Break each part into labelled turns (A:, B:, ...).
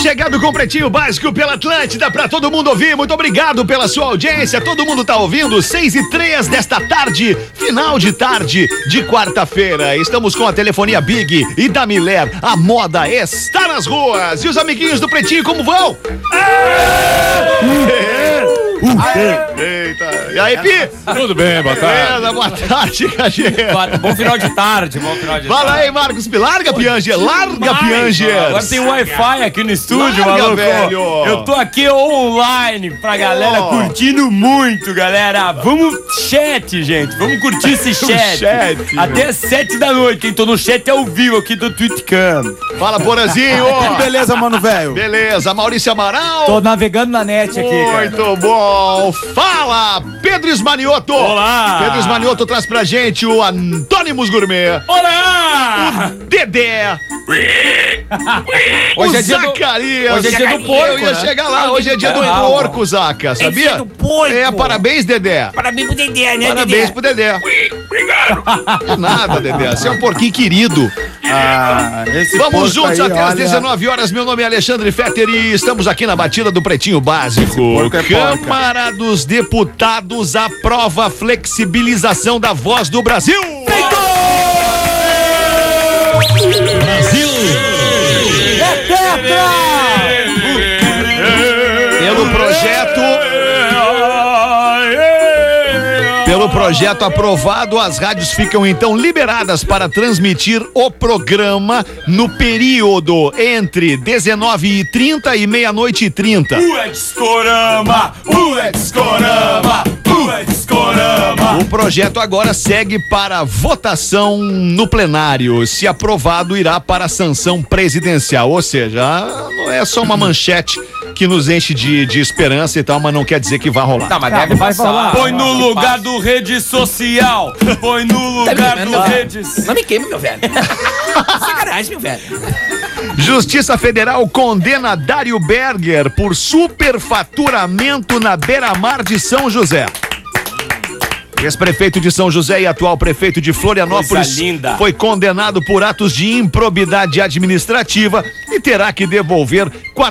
A: chegando com o Pretinho Básico pela Atlântida pra todo mundo ouvir. Muito obrigado pela sua audiência. Todo mundo tá ouvindo. 6h03 desta tarde, final de tarde de quarta-feira. Estamos com a telefonia Big e da Miller. A moda está nas ruas. E os amiguinhos do Pretinho, como vão? Eita. E aí, Pi?
B: Tudo bem, boa tarde.
A: Beleza, boa tarde, Cagê.
C: Bom final de tarde,
A: Fala aí, Marcos. Larga, Pianger. Larga, Pianger.
C: Agora tem Wi-Fi aqui no estúdio,
A: Larga,
C: maluco.
A: velho.
C: Eu tô aqui online pra galera curtindo muito, galera. Vamos chat, gente. Vamos curtir esse chat.
A: Chat.
C: Até 7 da noite. Quem tô no chat é ao vivo aqui do Twitcam.
A: Fala, Porazinho.
B: Beleza, mano, velho.
A: Beleza, Maurício Amaral.
D: Tô navegando na net aqui, cara.
A: Muito bom. Fala, Pedro Ismanioto.
C: Olá.
A: Pedro Ismanioto traz pra gente o Antônimos Gourmet.
C: Olá!
A: Dedé.
C: Hoje
A: o
C: é dia do-
A: Zacarias.
C: hoje é dia do porco,
A: Eu ia
C: né?
A: chegar lá. Hoje é dia do porco, Zaca. Sabia?
D: dia do porco.
A: Parabéns, Dedé.
D: Parabéns pro Dedé, né,
A: Parabéns pro Dedé. De nada, Dedé. Você é um porquinho querido.
B: Esse
A: Vamos
B: posto
A: juntos
B: aí,
A: até às
B: olha,
A: 19 horas. Meu nome é Alexandre Fetter e estamos aqui na batida do Pretinho Básico.
B: porco é porca.
A: Câmara dos Deputados aprova a flexibilização da Voz do Brasil. Brasil! Pelo projeto aprovado, as rádios ficam então liberadas para transmitir o programa no período entre 19h30 e meia-noite e 30. O projeto agora segue para votação no plenário. Se aprovado, irá para a sanção presidencial. Ou seja, não é só uma manchete que nos enche de esperança e tal, mas não quer dizer que vai rolar.
C: Tá, mas
D: Tá,
C: deve
D: vai
C: passar.
D: rolar.
C: Põe no lugar do rede social. Põe no lugar do rede social.
D: Não me queime, meu velho. Sacanagem, meu velho.
A: Justiça Federal condena Dário Berger por superfaturamento na beira-mar de São José. Ex-prefeito de São José e atual prefeito de Florianópolis
C: Coisa linda.
A: foi condenado por atos de improbidade administrativa e terá que devolver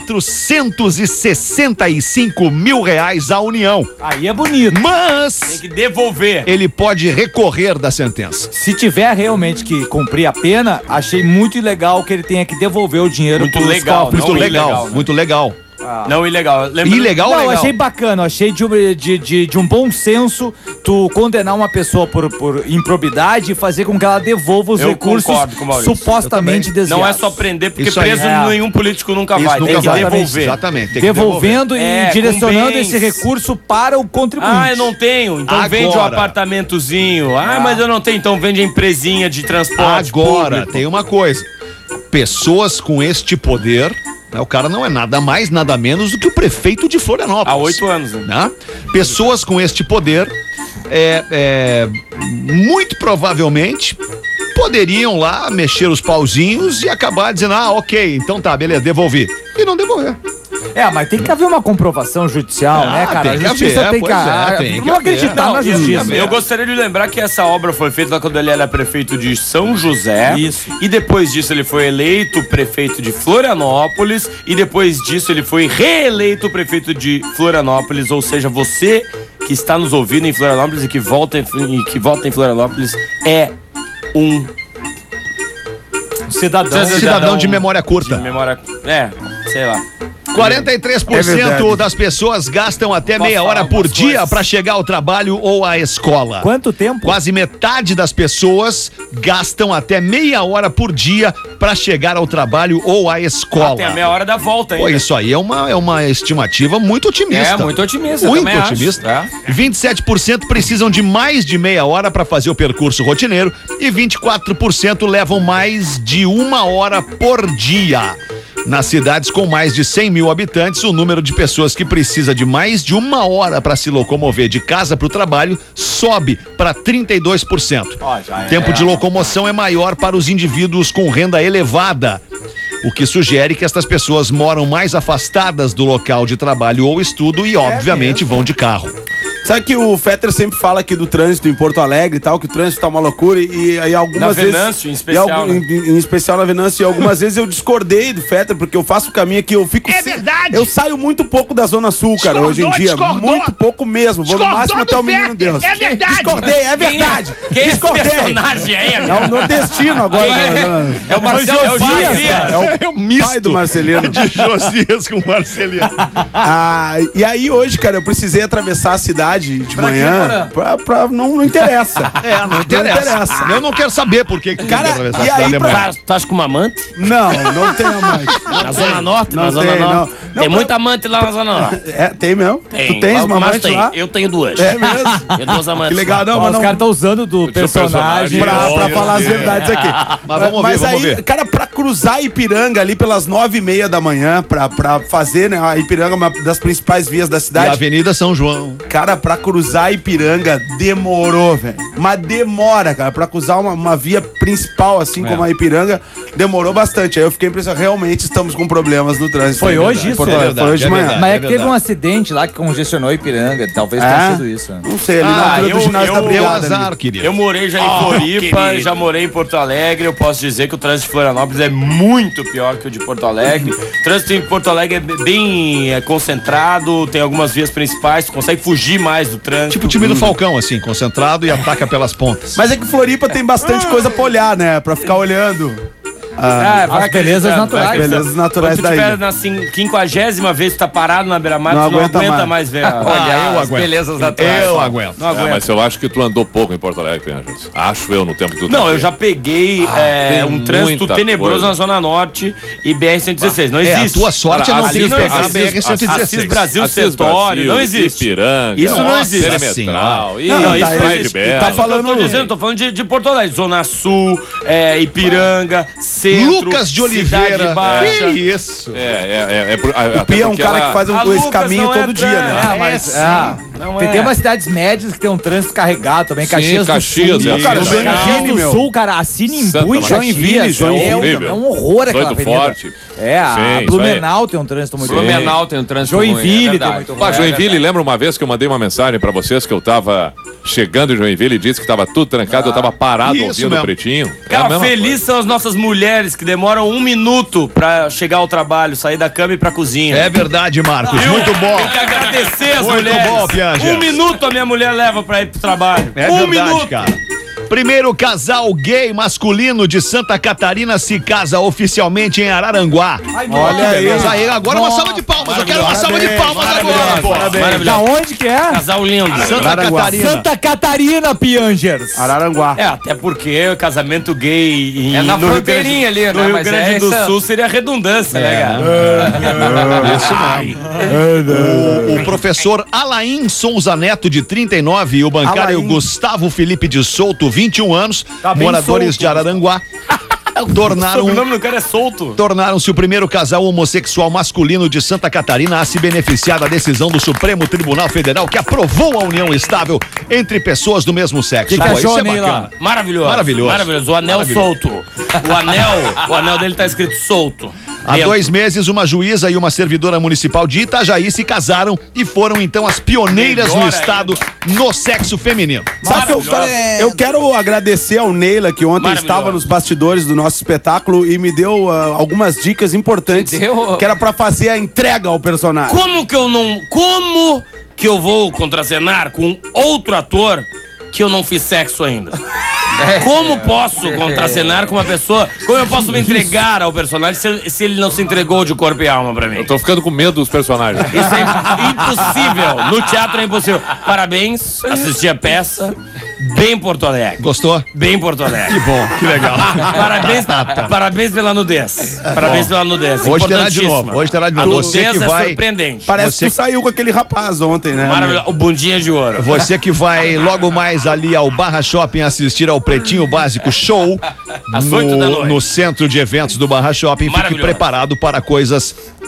A: R$465 mil à União.
D: Aí é bonito.
C: Tem
A: Mas
C: que devolver.
A: ele pode recorrer da sentença.
D: Se tiver realmente que cumprir a pena, achei muito legal que ele tenha que devolver o dinheiro
C: Muito
D: pros
C: legal,
D: cofres.
C: não
A: Muito
C: ilegal,
A: legal,
C: né?
A: muito legal.
C: Não, ilegal. Lembra...
A: Ilegal ou
D: Não,
A: legal?
D: achei bacana, achei de um bom senso tu condenar uma pessoa por improbidade e fazer com que ela devolva os
C: Eu
D: recursos
C: concordo com o Maurício.
D: supostamente desviados.
C: Não é só prender, porque
A: Isso aí.
C: preso
D: É.
C: nenhum político nunca
A: Isso
C: vai.
A: nunca
C: Tem que
A: vai.
C: devolver.
A: Exatamente. Tem que
D: devolvendo
C: É,
D: e
C: com
D: direcionando
C: bens.
D: esse recurso para o contribuinte.
C: Ah, eu não tenho. Então
A: Agora.
C: vende um apartamentozinho. Ah, mas eu não tenho. Então vende a empresinha de transporte
A: Agora,
C: público.
A: tem uma coisa. Pessoas com este poder, né, o cara não é nada mais, nada menos do que o prefeito de Florianópolis.
C: Há 8 anos, né?
A: Né? Pessoas com este poder, muito provavelmente, poderiam lá mexer os pauzinhos e acabar dizendo, ok, então tá, beleza, devolvi. E não devolver.
D: Mas tem que haver uma comprovação judicial, né, cara?
A: tem que
D: A justiça
A: haver,
D: tem que...
A: pois é, tem que
D: Vamos acreditar
A: haver.
D: na
C: Não,
D: justiça.
C: eu gostaria de lembrar que essa obra foi feita quando ele era prefeito de São José.
D: Isso.
C: E depois disso ele foi eleito prefeito de Florianópolis. E depois disso ele foi reeleito prefeito de Florianópolis. Ou seja, você que está nos ouvindo em Florianópolis e que vota em Florianópolis é um
A: Cidadão de memória curta.
C: de memória. Sei lá.
A: 43% das pessoas gastam até
C: Posso
A: meia
C: falar
A: hora por
C: algumas
A: dia
C: coisas?
A: para chegar ao trabalho ou à escola.
D: Quanto tempo?
A: Quase metade das pessoas gastam até meia hora por dia para chegar ao trabalho ou à escola.
C: Tem a meia hora da volta
A: Pô,
C: ainda.
A: isso aí é uma estimativa muito otimista.
C: É, muito otimista.
A: Muito
C: também acho,
A: otimista.
C: tá?
A: 27% precisam de mais de meia hora para fazer o percurso rotineiro e 24% levam mais de uma hora por dia. Nas cidades com mais de 100 mil habitantes, o número de pessoas que precisa de mais de uma hora para se locomover de casa para o trabalho sobe para 32%. Tempo de locomoção é maior para os indivíduos com renda elevada, o que sugere que estas pessoas moram mais afastadas do local de trabalho ou estudo e, obviamente, vão de carro.
B: Sabe que o Fetter sempre fala aqui do trânsito em Porto Alegre e tal, que o trânsito tá uma loucura e aí algumas vezes...
C: Venâncio, em especial,
B: em especial na Venâncio, e algumas vezes eu discordei do Fetter, porque eu faço o caminho aqui, eu fico...
A: verdade!
B: Eu saio muito pouco da Zona Sul, cara, hoje em dia. Muito pouco mesmo. Vou no máximo até o Menino Deus.
A: É verdade!
B: Discordei, é verdade!
C: Quem é esse
B: Discordei!
C: personagem aí,
B: É o nordestino agora.
C: É o Marcelo, é o Josias.
B: É o
A: misto
B: pai do Marcelino.
A: de Josias com Marcelino.
B: E aí hoje, cara, eu precisei atravessar a cidade de manhã pra não interessa.
A: Não interessa. Eu não quero saber por que
B: Cara,
A: tem que atravessar
B: e
A: a
B: aí
A: cidade de
B: pra-
A: manhã.
C: Tu acha com uma amante?
B: Não tenho mais.
C: Na Zona Norte?
B: Não
C: Na Zona
B: tem,
C: Norte.
B: não.
C: Tem
B: Não,
C: muita amante lá na Zona Norte.
B: Tem mesmo? Tu tens uma
C: mas
B: amante
C: tem.
B: lá?
C: Eu tenho duas.
B: É mesmo?
C: Tenho duas amantes.
B: Que legal, não,
D: Ó,
B: mas
D: os
B: não...
D: caras estão usando do personagem.
B: Pra falar as verdades aqui.
A: Mas vamos ver, vamos ver.
B: Cara, pra cruzar Ipiranga ali pelas 9h30 da manhã, pra fazer, né, a Ipiranga é uma das principais vias da
A: E a
B: cidade.
A: Avenida São João.
B: Cara, pra cruzar Ipiranga demorou, velho. Mas demora, cara. Pra cruzar uma via principal, assim como a Ipiranga, demorou bastante. Aí eu fiquei impressionado. Realmente estamos com problemas no trânsito.
D: Foi hoje isso?
B: Porto Alegre.
A: É
B: Foi hoje de
A: verdade,
B: manhã.
A: é
D: Mas é que
A: verdade.
D: teve um acidente lá que congestionou Ipiranga. Talvez tenha sido isso.
B: Não sei, ali na altura do ginásio da
A: Deu
B: Brigada.
A: azar,
B: ali.
A: querido.
C: Eu morei já em Floripa, já morei em Porto Alegre. Eu posso dizer que o trânsito de Florianópolis é muito pior que o de Porto Alegre. O trânsito em Porto Alegre é bem concentrado, tem algumas vias principais, tu consegue fugir mais do trânsito.
A: Tipo o time do Falcão, assim, concentrado e ataca pelas pontas.
B: Mas é que Floripa tem bastante coisa pra olhar, né? Pra ficar olhando.
D: As belezas naturais.
B: Belezas naturais
C: Quando tu
B: daí.
C: tiver na 50ª vez, tu tá parado na beira-mar,
B: Não
C: tu não
B: aguenta
C: aguenta
B: mais.
C: mais ver.
A: eu
C: Olha, as
A: aguento.
C: belezas naturais.
A: Eu aguento.
C: Não
E: Ah,
C: aguento.
E: mas eu acho que tu andou pouco em Porto Alegre, Anjos. Acho eu, no tempo que tu
C: Não, eu já peguei
E: tem
C: um trânsito
E: muita
C: tenebroso
E: coisa.
C: na Zona Norte e BR-116. Não existe.
A: A tua sorte é não ter que pegar a
C: Assis
A: BR-116.
C: Brasil
E: Assis
C: Sertório, não existe.
E: Ipiranga,
C: Isso não existe.
E: Perimetral.
B: Não,
E: Isso,
B: tá,
E: Praia
B: ele
E: de Bela.
B: tá falando-
C: Tô falando de Porto Alegre. Zona Sul, Ipiranga, Centro,
A: Lucas de
C: Cidade
A: Oliveira.
C: Baixa.
A: Que isso?
B: O Pia é um cara que faz
C: A
B: esse
C: Lucas
B: caminho
C: não é
B: todo dia, né?
C: trânsito.
D: Mas,
C: Não
D: tem
C: é.
D: umas cidades médias que tem um trânsito carregado também. Caxias do
E: Caxias,
D: Sul.
E: é.
B: Cara,
E: Isso,
B: Joinville,
D: do
B: meu.
D: Sul, cara, a Sinimbu
E: Santa
D: em
B: Joinville,
D: Caxias.
E: Joinville.
D: É um horror aquela
E: Zoito
D: avenida.
E: Forte.
D: A
E: Sim,
D: Blumenau tem um trânsito muito ruim.
F: Blumenau tem um trânsito ruim,
D: Joinville
F: é
D: tem
F: verdade.
D: muito ruim.
E: Mas Joinville, lembra uma vez que eu mandei uma mensagem pra vocês que eu tava chegando em Joinville e disse que tava tudo trancado, eu tava parado
A: Isso
E: ouvindo
A: mesmo.
E: o Pretinho. É a
C: Cara,
E: mesma
C: feliz são as nossas mulheres que demoram 1 minuto pra chegar ao trabalho, sair da cama e ir pra cozinha.
A: É verdade, Marcos.
C: Viu?
A: Muito bom.
C: Tem que agradecer as
A: Muito
C: mulheres.
A: bom, Piaget.
C: 1 minuto a minha mulher leva pra ir pro trabalho.
A: É
C: 1
A: verdade,
C: minuto.
A: cara. Primeiro casal gay masculino de Santa Catarina se casa oficialmente em Araranguá.
B: Olha aí.
A: Beleza. Aí, agora uma salva de palmas. Eu quero uma salva de palmas agora, pô.
D: Da onde que é?
C: Casal lindo.
A: Santa
B: Araranguá.
A: Catarina.
D: Santa Catarina, Piangers.
B: Araranguá.
C: É, até porque o casamento gay
F: É na
C: no Rio
F: fronteirinha ali, né?
C: no Rio
F: Mas
C: Grande
F: é
C: do
F: isso.
C: Sul seria redundância, né, cara?
A: O professor Alain Souza Neto, de 39, e o bancário
B: Alain.
A: Gustavo Felipe de Souto, 21 anos,
D: Tá bem
A: moradores
D: solto.
A: de Araranguá,
C: O
A: tornaram
C: sobrenome do cara é solto.
A: tornaram-se o primeiro casal homossexual masculino de Santa Catarina a se beneficiar da decisão do Supremo Tribunal Federal que aprovou a união estável entre pessoas do mesmo sexo.
D: Que
A: Pô, isso
D: achou,
A: é
D: Ney, lá?
A: bacana.
C: Maravilhoso.
A: Maravilhoso.
C: O anel solto. O anel dele tá escrito solto.
A: Há 2 meses, uma juíza e uma servidora municipal de Itajaí se casaram e foram então as pioneiras no
C: Melhor
A: estado no sexo feminino.
B: Sabe que eu quero agradecer ao Neila, que ontem
C: Maravilhoso.
B: estava nos bastidores do nosso espetáculo e me deu algumas dicas importantes
F: Deu?
B: que era pra fazer a entrega ao personagem.
C: Como que eu vou contracenar com outro ator que eu não fiz sexo ainda? Como posso contracenar com uma pessoa? Como eu posso me entregar ao personagem se ele não se entregou de corpo e alma pra mim?
E: Eu tô ficando com medo dos personagens.
C: Isso é impossível. No teatro é impossível. Parabéns, assisti a peça. Bem Porto Alegre.
A: Gostou?
C: Bem Porto Alegre.
A: Que bom, que legal.
C: Parabéns pela nudez. Parabéns pela nudez.
A: Hoje terá de novo.
C: Importantíssima.
A: Hoje terá de
C: A
A: novo. Você
C: nudez
A: que
C: é
A: vai.
C: surpreendente.
B: Parece
A: Você-
B: que tu saiu com aquele rapaz ontem, né?
C: Maravilhoso. O bundinha de ouro.
A: Você que vai logo mais ali ao Barra Shopping assistir ao Pretinho Básico Show
C: Às 8 da noite.
A: no centro de eventos do Barra Shopping. Fique
C: Maravilhoso.
A: preparado para coisas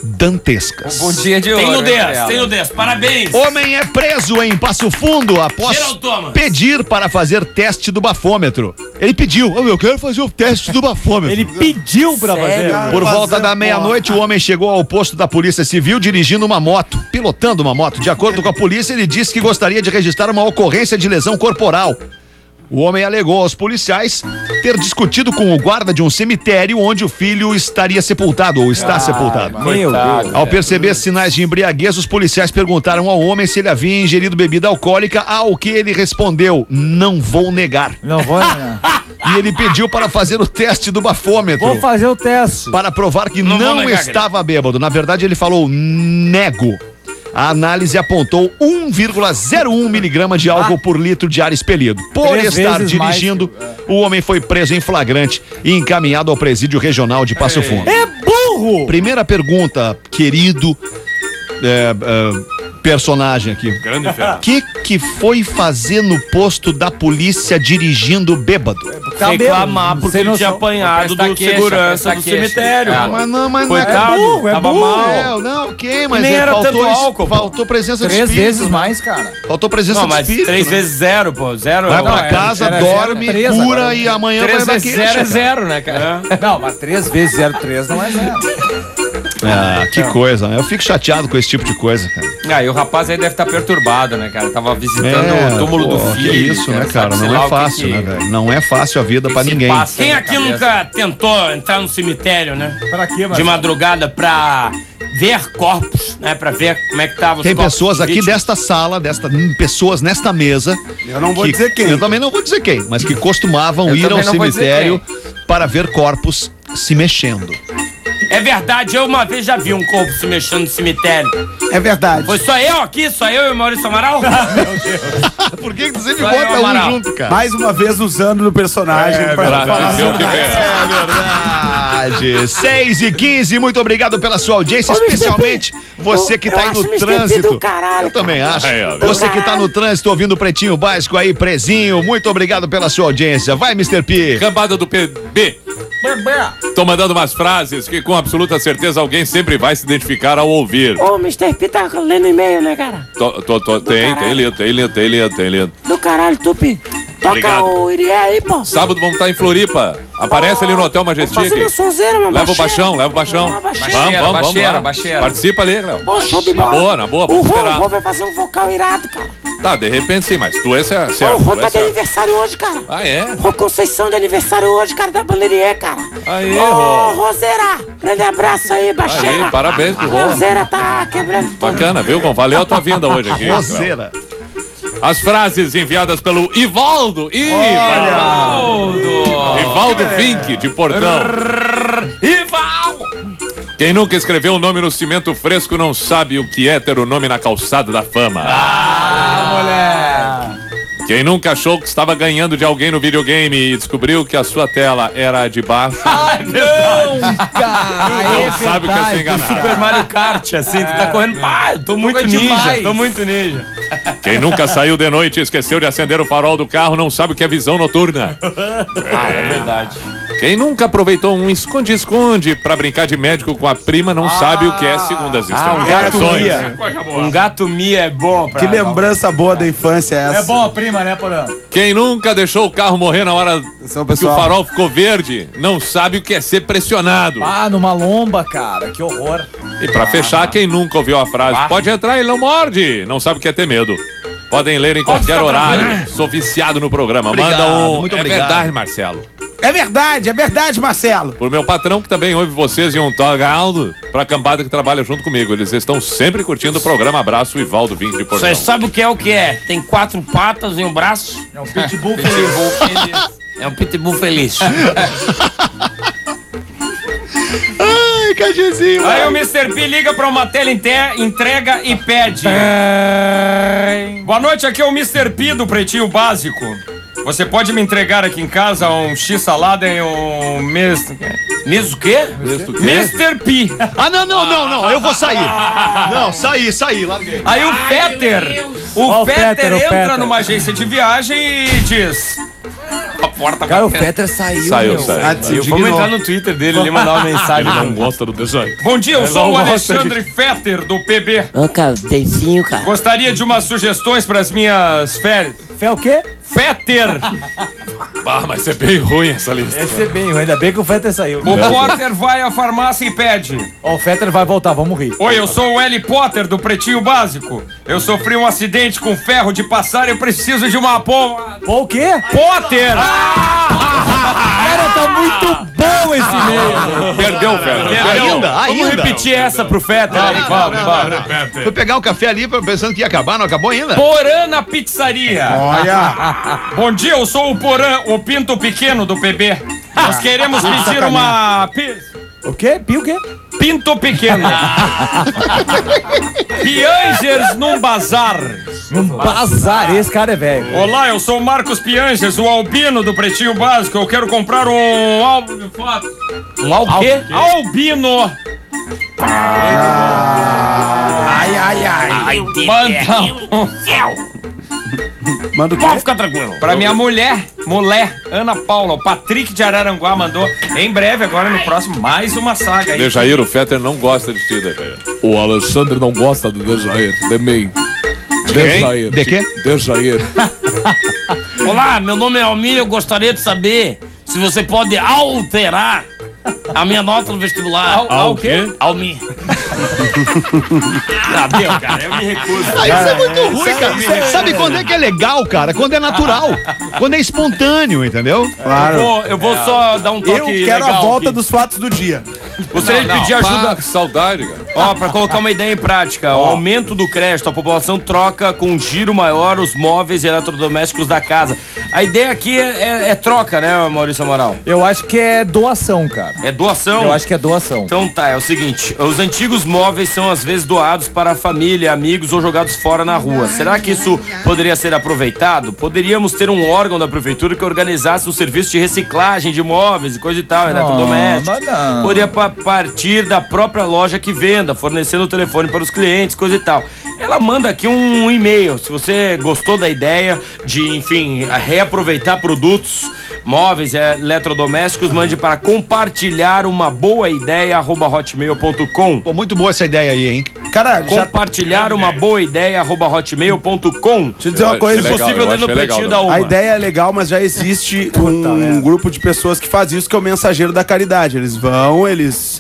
A: dantescas.
F: Bom dia de
C: Tem
F: ouro.
C: no 10. Parabéns.
A: Homem é preso em Passo Fundo após
C: Geraldo Thomas.
A: pedir para fazer teste do bafômetro. Ele pediu, eu quero fazer o teste do bafômetro.
D: Ele pediu pra fazer.
A: Por volta da meia-noite, o homem chegou ao posto da Polícia Civil dirigindo uma moto, pilotando uma moto. De acordo com a polícia, ele disse que gostaria de registrar uma ocorrência de lesão corporal. O homem alegou aos policiais ter discutido com o guarda de um cemitério onde o filho estaria sepultado ou está sepultado.
D: Meu Deus.
A: Ao perceber sinais de embriaguez, os policiais perguntaram ao homem se ele havia ingerido bebida alcoólica, ao que ele respondeu: não vou negar.
D: Não vou, né?
A: E ele pediu para fazer o teste do bafômetro.
D: Vou fazer o teste.
A: Para provar que
C: Não
A: não
C: vou negar,
A: estava bêbado. Na verdade, ele falou nego. A análise apontou 1,01 miligrama de álcool por litro de ar expelido. Por
D: 3
A: estar
D: vezes
A: dirigindo, o homem foi preso em flagrante e encaminhado ao presídio regional de Passo Fundo.
D: É burro!
A: Primeira pergunta, querido personagem aqui.
E: Grande fera.
A: O que foi fazer no posto da polícia dirigindo bêbado?
D: Tá
C: Reclamar
D: bêbado,
C: porque
D: sem
C: ele tinha
D: noção.
C: apanhado
F: Prestar
C: do
F: queixa,
C: segurança
F: prestar
C: do
F: queixa.
C: cemitério.
F: É.
A: Mas não, mas
C: Coitado,
D: burro, é
C: tava
D: burro.
C: mal.
A: Não, ok, mas
C: nem era tanto álcool, pô.
A: faltou presença de
D: 3
A: espírito.
D: vezes mais, cara.
A: Faltou presença
C: Não,
A: de
C: mas
A: espírito.
C: 3
A: né?
C: vezes 0, pô. 0
A: Vai pra
D: era-
A: casa,
D: era
A: dorme,
D: 0,3
A: cura
D: agora.
A: e amanhã
F: 3
A: vai dar
F: vezes
A: queixa.
F: 0 é 0, né, cara?
D: Não, mas 3 vezes 0,3 não é 0.
A: Ah, que coisa. Eu fico chateado com esse tipo de coisa, cara.
F: E o rapaz aí deve estar perturbado, né, cara? Tava visitando o túmulo do
A: pô,
F: filho.
A: que isso, né, cara?
F: sabe, sei
A: Não
F: lá
A: é
F: o que
A: fácil,
F: que-
A: né, velho? Não é fácil a vida
F: que
A: pra
F: se
A: ninguém.
F: passa
C: Quem
F: na
C: aqui
F: cabeça?
C: nunca tentou entrar no cemitério, né?
D: Pra quê,
C: De madrugada pra ver corpos, né? Pra ver como é que tava os
A: Tem
C: corpos
A: pessoas aqui
C: vítimas.
A: desta sala, pessoas nesta mesa.
B: Eu não vou dizer quem.
A: Eu também não vou dizer quem, mas que costumavam
F: Eu
A: ir ao
F: também não vou dizer
A: cemitério para ver corpos se mexendo.
C: É verdade, eu uma vez já vi um corpo se mexendo no cemitério.
B: É verdade.
C: Foi só eu aqui? Só eu e o Maurício Amaral?
A: Por que tu sempre
C: Só
A: bota
C: eu, Amaral.
A: um junto, cara?
B: Mais uma vez usando no personagem pra
E: Pra
B: falar
E: dizer o que
B: sobre-
E: vem.
A: É verdade. 6h15, muito obrigado pela sua audiência, especialmente você que tá aí no trânsito. Eu também acho.
E: Aí, ó.
A: Você que tá no trânsito ouvindo o Pretinho Básico aí, prezinho, muito obrigado pela sua audiência. Vai, Mr. P.
E: Cambada do PB. Tô mandando umas frases que com absoluta certeza alguém sempre vai se identificar ao ouvir.
G: Ô, Mr. P tá lendo e-mail, né, cara?
E: Tem lido.
G: Do caralho, Tupi. Toca
E: Obrigado.
G: o Irie aí, pô.
E: Sábado vamos estar em Floripa. Aparece ali no Hotel Majestic.
G: Fazendo uma sonzeira, mano.
E: Leva o baixão, leva o baixão.
G: Uma baixeira.
E: Vamos lá.
F: baixeira.
E: Participa ali, Léo.
G: Pô, show de bola.
E: Na boa,
G: O
E: vamos
G: Rô
E: esperar.
G: vai fazer um vocal irado, cara.
E: Tá, de repente sim, mas tu é
G: Ô,
E: certo.
G: o Rô
E: tu
G: tá
E: é
G: de
E: certo.
G: aniversário hoje, cara.
E: Ah, é?
G: Rô Conceição de aniversário hoje, cara, da Bandeirinha, cara.
E: Aí,
G: Ô,
E: Rô.
G: Roseira, grande abraço aí, baixeira.
E: Aí, parabéns pro Rô.
G: Roseira tá quebrando tudo.
E: Bacana, viu? Valeu a tua vinda hoje aqui. Léo.
A: Roseira.
E: As frases enviadas pelo Ivaldo. Ivaldo Vink, de Portão. Quem nunca escreveu o nome no cimento fresco não sabe o que é ter o nome na calçada da fama. Quem nunca achou que estava ganhando de alguém no videogame e descobriu que a sua tela era de baixo,
D: Não, cara.
E: não sabe o que é ser enganado.
C: Super Mario Kart, assim, tu tá correndo. Ah, eu tô muito
F: Foi
C: ninja,
F: demais.
C: tô muito ninja.
E: Quem nunca saiu de noite e esqueceu de acender o farol do carro não sabe o que é visão noturna.
C: É verdade.
E: Quem nunca aproveitou um esconde-esconde pra brincar de médico com a prima não sabe o que é segundo as
C: um gato
E: explicações.
C: Mia. Um gato Mia é bom pra...
B: Que lembrança boa da infância é essa.
D: É bom a prima, né, Porã?
E: Quem nunca deixou o carro morrer na hora
B: Atenção,
E: que o
B: pessoal.
E: farol ficou verde não sabe o que é ser pressionado.
D: Ah, numa lomba, cara. Que horror.
E: E pra fechar, quem nunca ouviu a frase pode entrar, ele não morde, não sabe o que é ter medo. Podem ler em qualquer horário. Sou viciado no programa.
A: Obrigado,
E: Manda um.
A: muito
E: É
A: obrigado.
E: verdade, Marcelo.
B: É verdade, Marcelo.
E: Por meu patrão que também ouve vocês e um Togaldo pra cambada que trabalha junto comigo. Eles estão sempre curtindo o programa. Abraço, Ivaldo Vink de Portão.
C: Vocês sabem o que é o que é? Tem 4 patas e um braço.
D: É um pitbull
C: Pitbull feliz. É um pitbull feliz.
A: Ai, Cajezinho.
C: Aí o Mr. P liga pra uma tela entrega e pede. Boa noite, aqui é o Mr. P do Pretinho Básico. Você pode me entregar aqui em casa um X-salada e um Misto o quê?
E: Misto o quê?
C: Mr. P.
A: Ah, não, eu vou sair. Não, saí, larguei.
C: Aí o Fetter,
D: Ó,
C: o Fetter
D: o
C: entra
D: Fetter.
C: numa agência de viagem e diz:
F: porta
D: Cara, o
F: batendo.
D: Fetter saiu,
E: Saiu,
D: meu.
E: saiu.
C: Vamos entrar no Twitter dele ali e mandar uma mensagem.
E: Ele não gosta do desenho.
F: Bom dia, eu sou
C: não
F: o
C: gosto
F: Alexandre Fetter, do PB.
G: Ô, cara, Deicinho, cara.
F: Gostaria de umas sugestões para as minhas férias.
D: Fé o quê?
F: Fetter!
E: Ah, mas é bem ruim essa lista.
D: Esse é bem, ainda bem que o Fetter saiu.
F: O Potter vai à farmácia e pede.
D: Ó, o Fetter vai voltar, vamos rir.
F: Oi, eu sou o L. Potter, do Pretinho Básico. Eu sofri um acidente com ferro de passar e eu preciso de uma pomba.
D: Pô, o quê?
F: Potter!
D: Cara, tá muito bom esse e-mail.
E: Perdeu, velho.
C: Vamos repetir essa pro Fetter aí, vamos.
A: Fui pegar um café ali pensando que ia acabar, não acabou ainda?
F: Porã Pizzaria.
B: Olha,
F: Bom dia, eu sou o Porã, o pinto pequeno do PB. Nós queremos pedir uma
D: O quê? Pio o quê?
F: pinto pequeno. Piangers num bazar.
D: Um bazar, esse cara é velho.
F: Olá, eu sou o Marcos Piangers, o albino do Pretinho Básico. Eu quero comprar um álbum de foto.
C: Um ao quê?
F: Albino.
B: ai, ai, ai.
F: Manda
B: Manda o
F: Pode
B: quê?
F: ficar tranquilo. Pra minha mulher, Ana Paula, o Patrick de Araranguá mandou. Em breve, agora no próximo, mais uma saga aí.
E: Dejair, o Fetter não gosta de ti, Dejair.
H: O Alexandre não gosta de Dejair, de mim. Dejair.
A: De quê?
H: Dejair.
C: Olá, meu nome é Almir, eu gostaria de saber se você pode alterar a minha nota no vestibular.
F: Ao quê?
C: Almir.
F: Deu, cara, eu me recuso.
A: Ah, isso é muito ruim, cara. Sabe quando é que é legal, cara? Quando é natural. Quando é espontâneo, entendeu?
B: Claro.
F: Eu vou só dar um toque
B: Eu quero
F: legal
B: a volta
F: aqui.
B: dos fatos do dia.
F: Gostaria de pedir ajuda.
E: Ah, que saudade, cara.
F: Ó, pra colocar uma ideia em prática, o aumento do crédito, a população troca com um giro maior os móveis e eletrodomésticos da casa. A ideia aqui é troca, né, Maurício Amaral?
D: Eu acho que é doação, cara.
F: É doação?
D: Eu acho que é doação.
F: Então tá, é o seguinte, os antigos móveis são às vezes doados para a família, amigos ou jogados fora na rua. Será que isso poderia ser aproveitado? Poderíamos ter um órgão da prefeitura que organizasse um serviço de reciclagem de móveis e coisa e tal, eletrodomésticos.
D: mas não.
F: Poderia partir da própria loja que venda, fornecendo o telefone para os clientes, coisa e tal. Ela manda aqui um e-mail, se você gostou da ideia de, enfim, reaproveitar produtos, móveis, eletrodomésticos, mande para compartilhar uma boa ideia @hotmail.com.
A: Pô, muito boa essa ideia aí, hein?
B: Cara, já
F: Compartilhar uma boa ideia @hotmail.com.
B: deixa eu dizer uma coisa.
E: É legal,
F: Possível
E: eu
F: dentro do
E: acho legal,
F: pretinho
E: né?
F: da uma.
B: A ideia é legal, mas já existe um grupo de pessoas que faz isso, que é o Mensageiro da Caridade. Eles vão, eles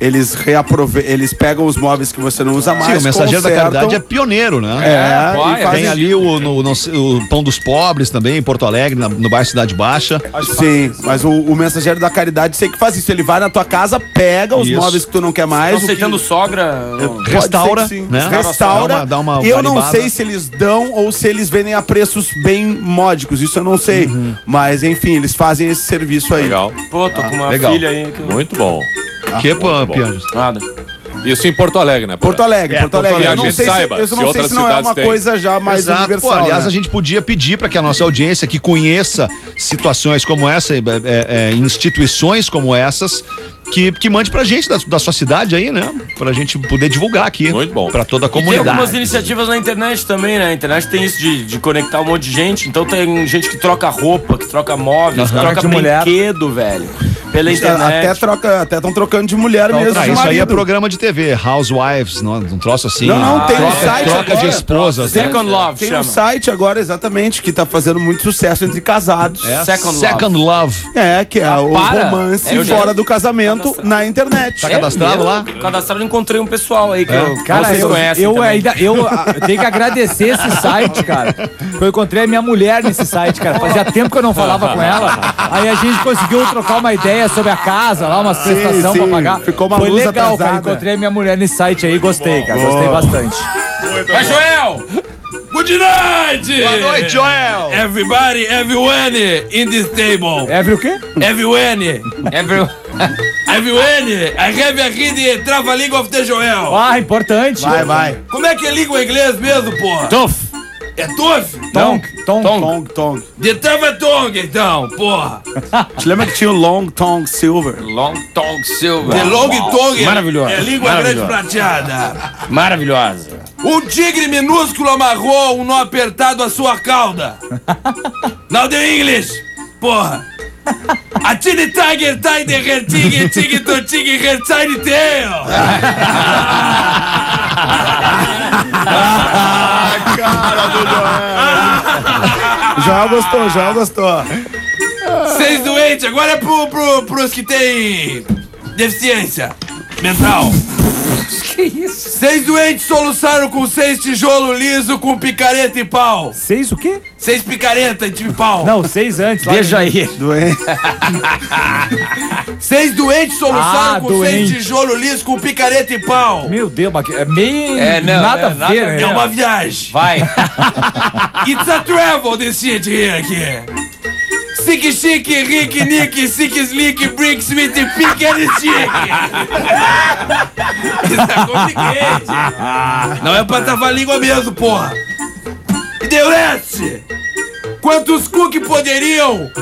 B: pegam os móveis que você não usa mais.
A: Sim, o Mensageiro da
B: consertam.
A: Caridade é pioneiro, né?
B: E fazem
A: Tem ali o Pão dos Pobres também, em Porto Alegre, no bairro Cidade Baixa.
B: Sim, mas o Mensageiro da Caridade sei que faz isso. Ele vai na tua casa, pega os
A: Isso.
B: móveis que tu não quer mais.
F: Estão aceitando sogra?
B: Pode
A: Restaura,
B: ser que sim.
A: né?
B: Restaura.
A: Dá uma
B: Eu não
A: garibada.
B: sei se eles dão ou se eles vendem a preços bem módicos. Isso eu não sei. Mas, enfim, eles fazem esse serviço aí.
E: Legal.
F: Pô, tô com uma
A: legal.
F: filha aí. Que...
E: Muito bom.
A: Que, pô,
E: muito bom.
A: Pianjas?
F: Nada.
E: Isso em Porto Alegre, né?
B: Porto Alegre,
A: É,
B: Porto
A: Porto
B: Alegre.
A: Alegre,
B: Eu não
E: a gente
B: sei
E: saiba,
B: se, eu
E: se
B: não sei
E: outras
B: se não é
E: cidades
B: uma
E: têm.
B: coisa já mais
A: Exato.
B: universal.
A: Pô, aliás,
B: né?
A: a gente podia pedir para que a nossa audiência que conheça situações como essa, instituições como essas, que mande pra gente da sua cidade aí, né? Pra gente poder divulgar aqui.
E: Muito bom.
A: Pra toda a
F: Tem
A: comunidade.
F: algumas iniciativas na internet também, né? A internet tem isso de conectar um monte de gente. Então tem gente que troca roupa, que troca móveis, que troca
D: De mulher.
F: brinquedo, velho. Pela internet.
B: Até estão trocando de mulher mesmo.
A: Ah,
B: de
A: isso aí é
B: marido.
A: programa de TV, Housewives, não, um troço assim.
B: Não, tem um
A: troca,
B: site
A: troca de
B: agora.
A: esposas. né?
F: Second Love,
B: Tem
F: chama.
B: um site agora, exatamente, que tá fazendo muito sucesso entre casados.
F: Second Love.
B: Que é o
F: para.
B: romance
F: Eu já-
B: fora do casamento na internet.
A: Tá cadastrado lá?
F: Cadastrado, eu encontrei um pessoal aí que
D: Cara,
F: vocês conhecem
D: eu
F: também.
D: tenho que agradecer esse site, cara. Eu encontrei a minha mulher nesse site, cara. Fazia tempo que eu não falava com ela. Aí a gente conseguiu trocar uma ideia sobre a casa lá, umas prestações pra
B: sim.
D: pagar.
B: Ficou uma
D: Foi
B: luz
D: legal, cara.
B: atrasada.
D: Encontrei a minha mulher nesse site aí, gostei, cara. Gostei bastante.
F: Vai, Joel!
H: Good night!
A: Boa noite, Joel!
H: Everybody, everyone in this table.
D: Viu o quê?
H: Everyone. Everyone. I have aqui de Trava-Língua of the Joel.
D: Ah, importante.
B: Vai.
H: Como é que é língua em inglês mesmo, porra?
F: Tough.
H: É tough?
B: Tong.
H: De Trava-Tongue, então, porra.
B: Te lembra que tinha o Long Tongue Silver?
F: Long Tongue Silver.
H: De Long Tongue.
F: Maravilhosa.
H: É língua grande prateada.
F: Maravilhosa.
H: Um tigre minúsculo amarrou um nó apertado à sua cauda. Now the English. Porra.
F: A Tiny Tiger, Tiny Hertig, Tig to Tig, Her Tiny Tail.
B: Joel gostou.
F: Seis doentes, agora é pros que tem deficiência mental.
D: Que isso?
F: 6 doentes soluçaram com 6 tijolo liso com picareta e pau.
D: 6 o quê?
F: 6 picareta e pau.
D: Não, 6 antes.
C: Veja aí.
B: Doente.
F: 6 doentes soluçaram com 6 tijolo liso com picareta e pau.
D: Meu Deus, mas é meio
C: não,
D: nada a ver,
F: É
D: né?
F: uma viagem.
C: Vai.
F: It's a travel this shit here aqui. Sick, chic, Rick, Nick, Sick, Slick, Brick, Smith, Pick and Stick. Isso é complicado. Não é pra travar a língua mesmo, porra. E deu leste. Quantos cookies poderiam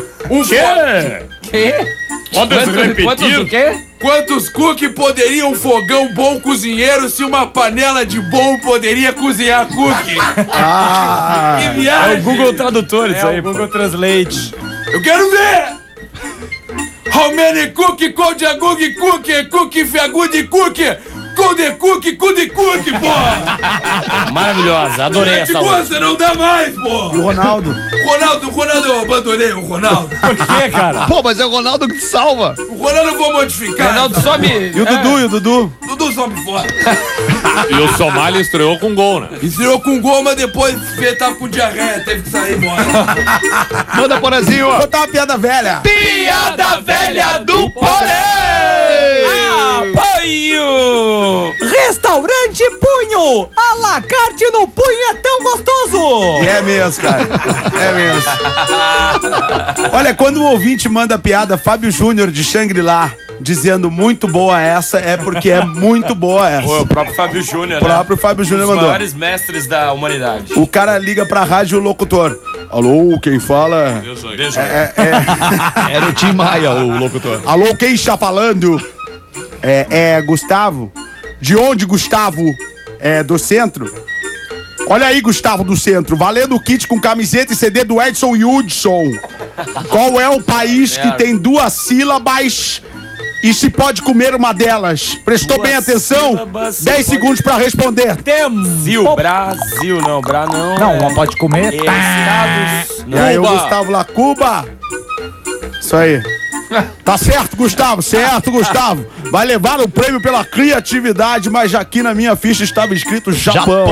C: Quantos o quê?
F: Quantos cookies poderia um fogão bom cozinheiro se uma panela de bom poderia cozinhar cookie? Que viagem.
D: É o Google Tradutor, isso aí. O Google Translate.
F: Eu quero ver! How many cookie, cold a cookie, cookie, fiagude, cookie, cold cookie, porra!
C: Maravilhosa, adorei essa outra.
F: Você não dá mais, porra!
B: E o Ronaldo?
F: Ronaldo, eu abandonei o Ronaldo.
D: Por quê, cara?
A: Pô, mas é o Ronaldo que te salva.
F: O Ronaldo eu vou modificar.
C: Ronaldo sobe.
B: E o Dudu?
F: Dudu sobe fora.
E: E o Somália estreou com gol, né?
F: Estreou com gol, mas depois tava com diarreia, teve que sair embora.
A: Manda, Porazinho.
B: Vou botar uma piada velha.
A: Piada velha do
D: Apoio! Restaurante Punho! A la carte no punho é tão gostoso!
B: É mesmo, cara. É mesmo. Olha, quando o ouvinte manda piada, Fábio Júnior de Shangri-La, dizendo muito boa essa, é porque é muito boa essa.
F: O próprio Fábio Júnior,
B: O próprio Fábio Júnior
F: Os
B: mandou.
F: maiores mestres da humanidade.
B: O cara liga pra rádio locutor. Alô, quem fala?
A: Era o Tim Maia, o locutor.
B: Alô, quem está falando? É Gustavo? De onde, Gustavo? É do centro? Olha aí, Gustavo do centro, valendo o kit com camiseta e CD do Edson Hudson. Qual é o país que tem 2 sílabas e se pode comer uma delas? Prestou bem atenção?
F: sílabas,
B: 10 segundos pra responder.
F: Brasil, não, não.
D: Não, uma pode comer.
F: Estados.
B: E aí, o Gustavo lá, Cuba. Isso aí. Tá certo, Gustavo, certo, Gustavo. Vai levar o prêmio pela criatividade, mas aqui na minha ficha estava escrito Japão.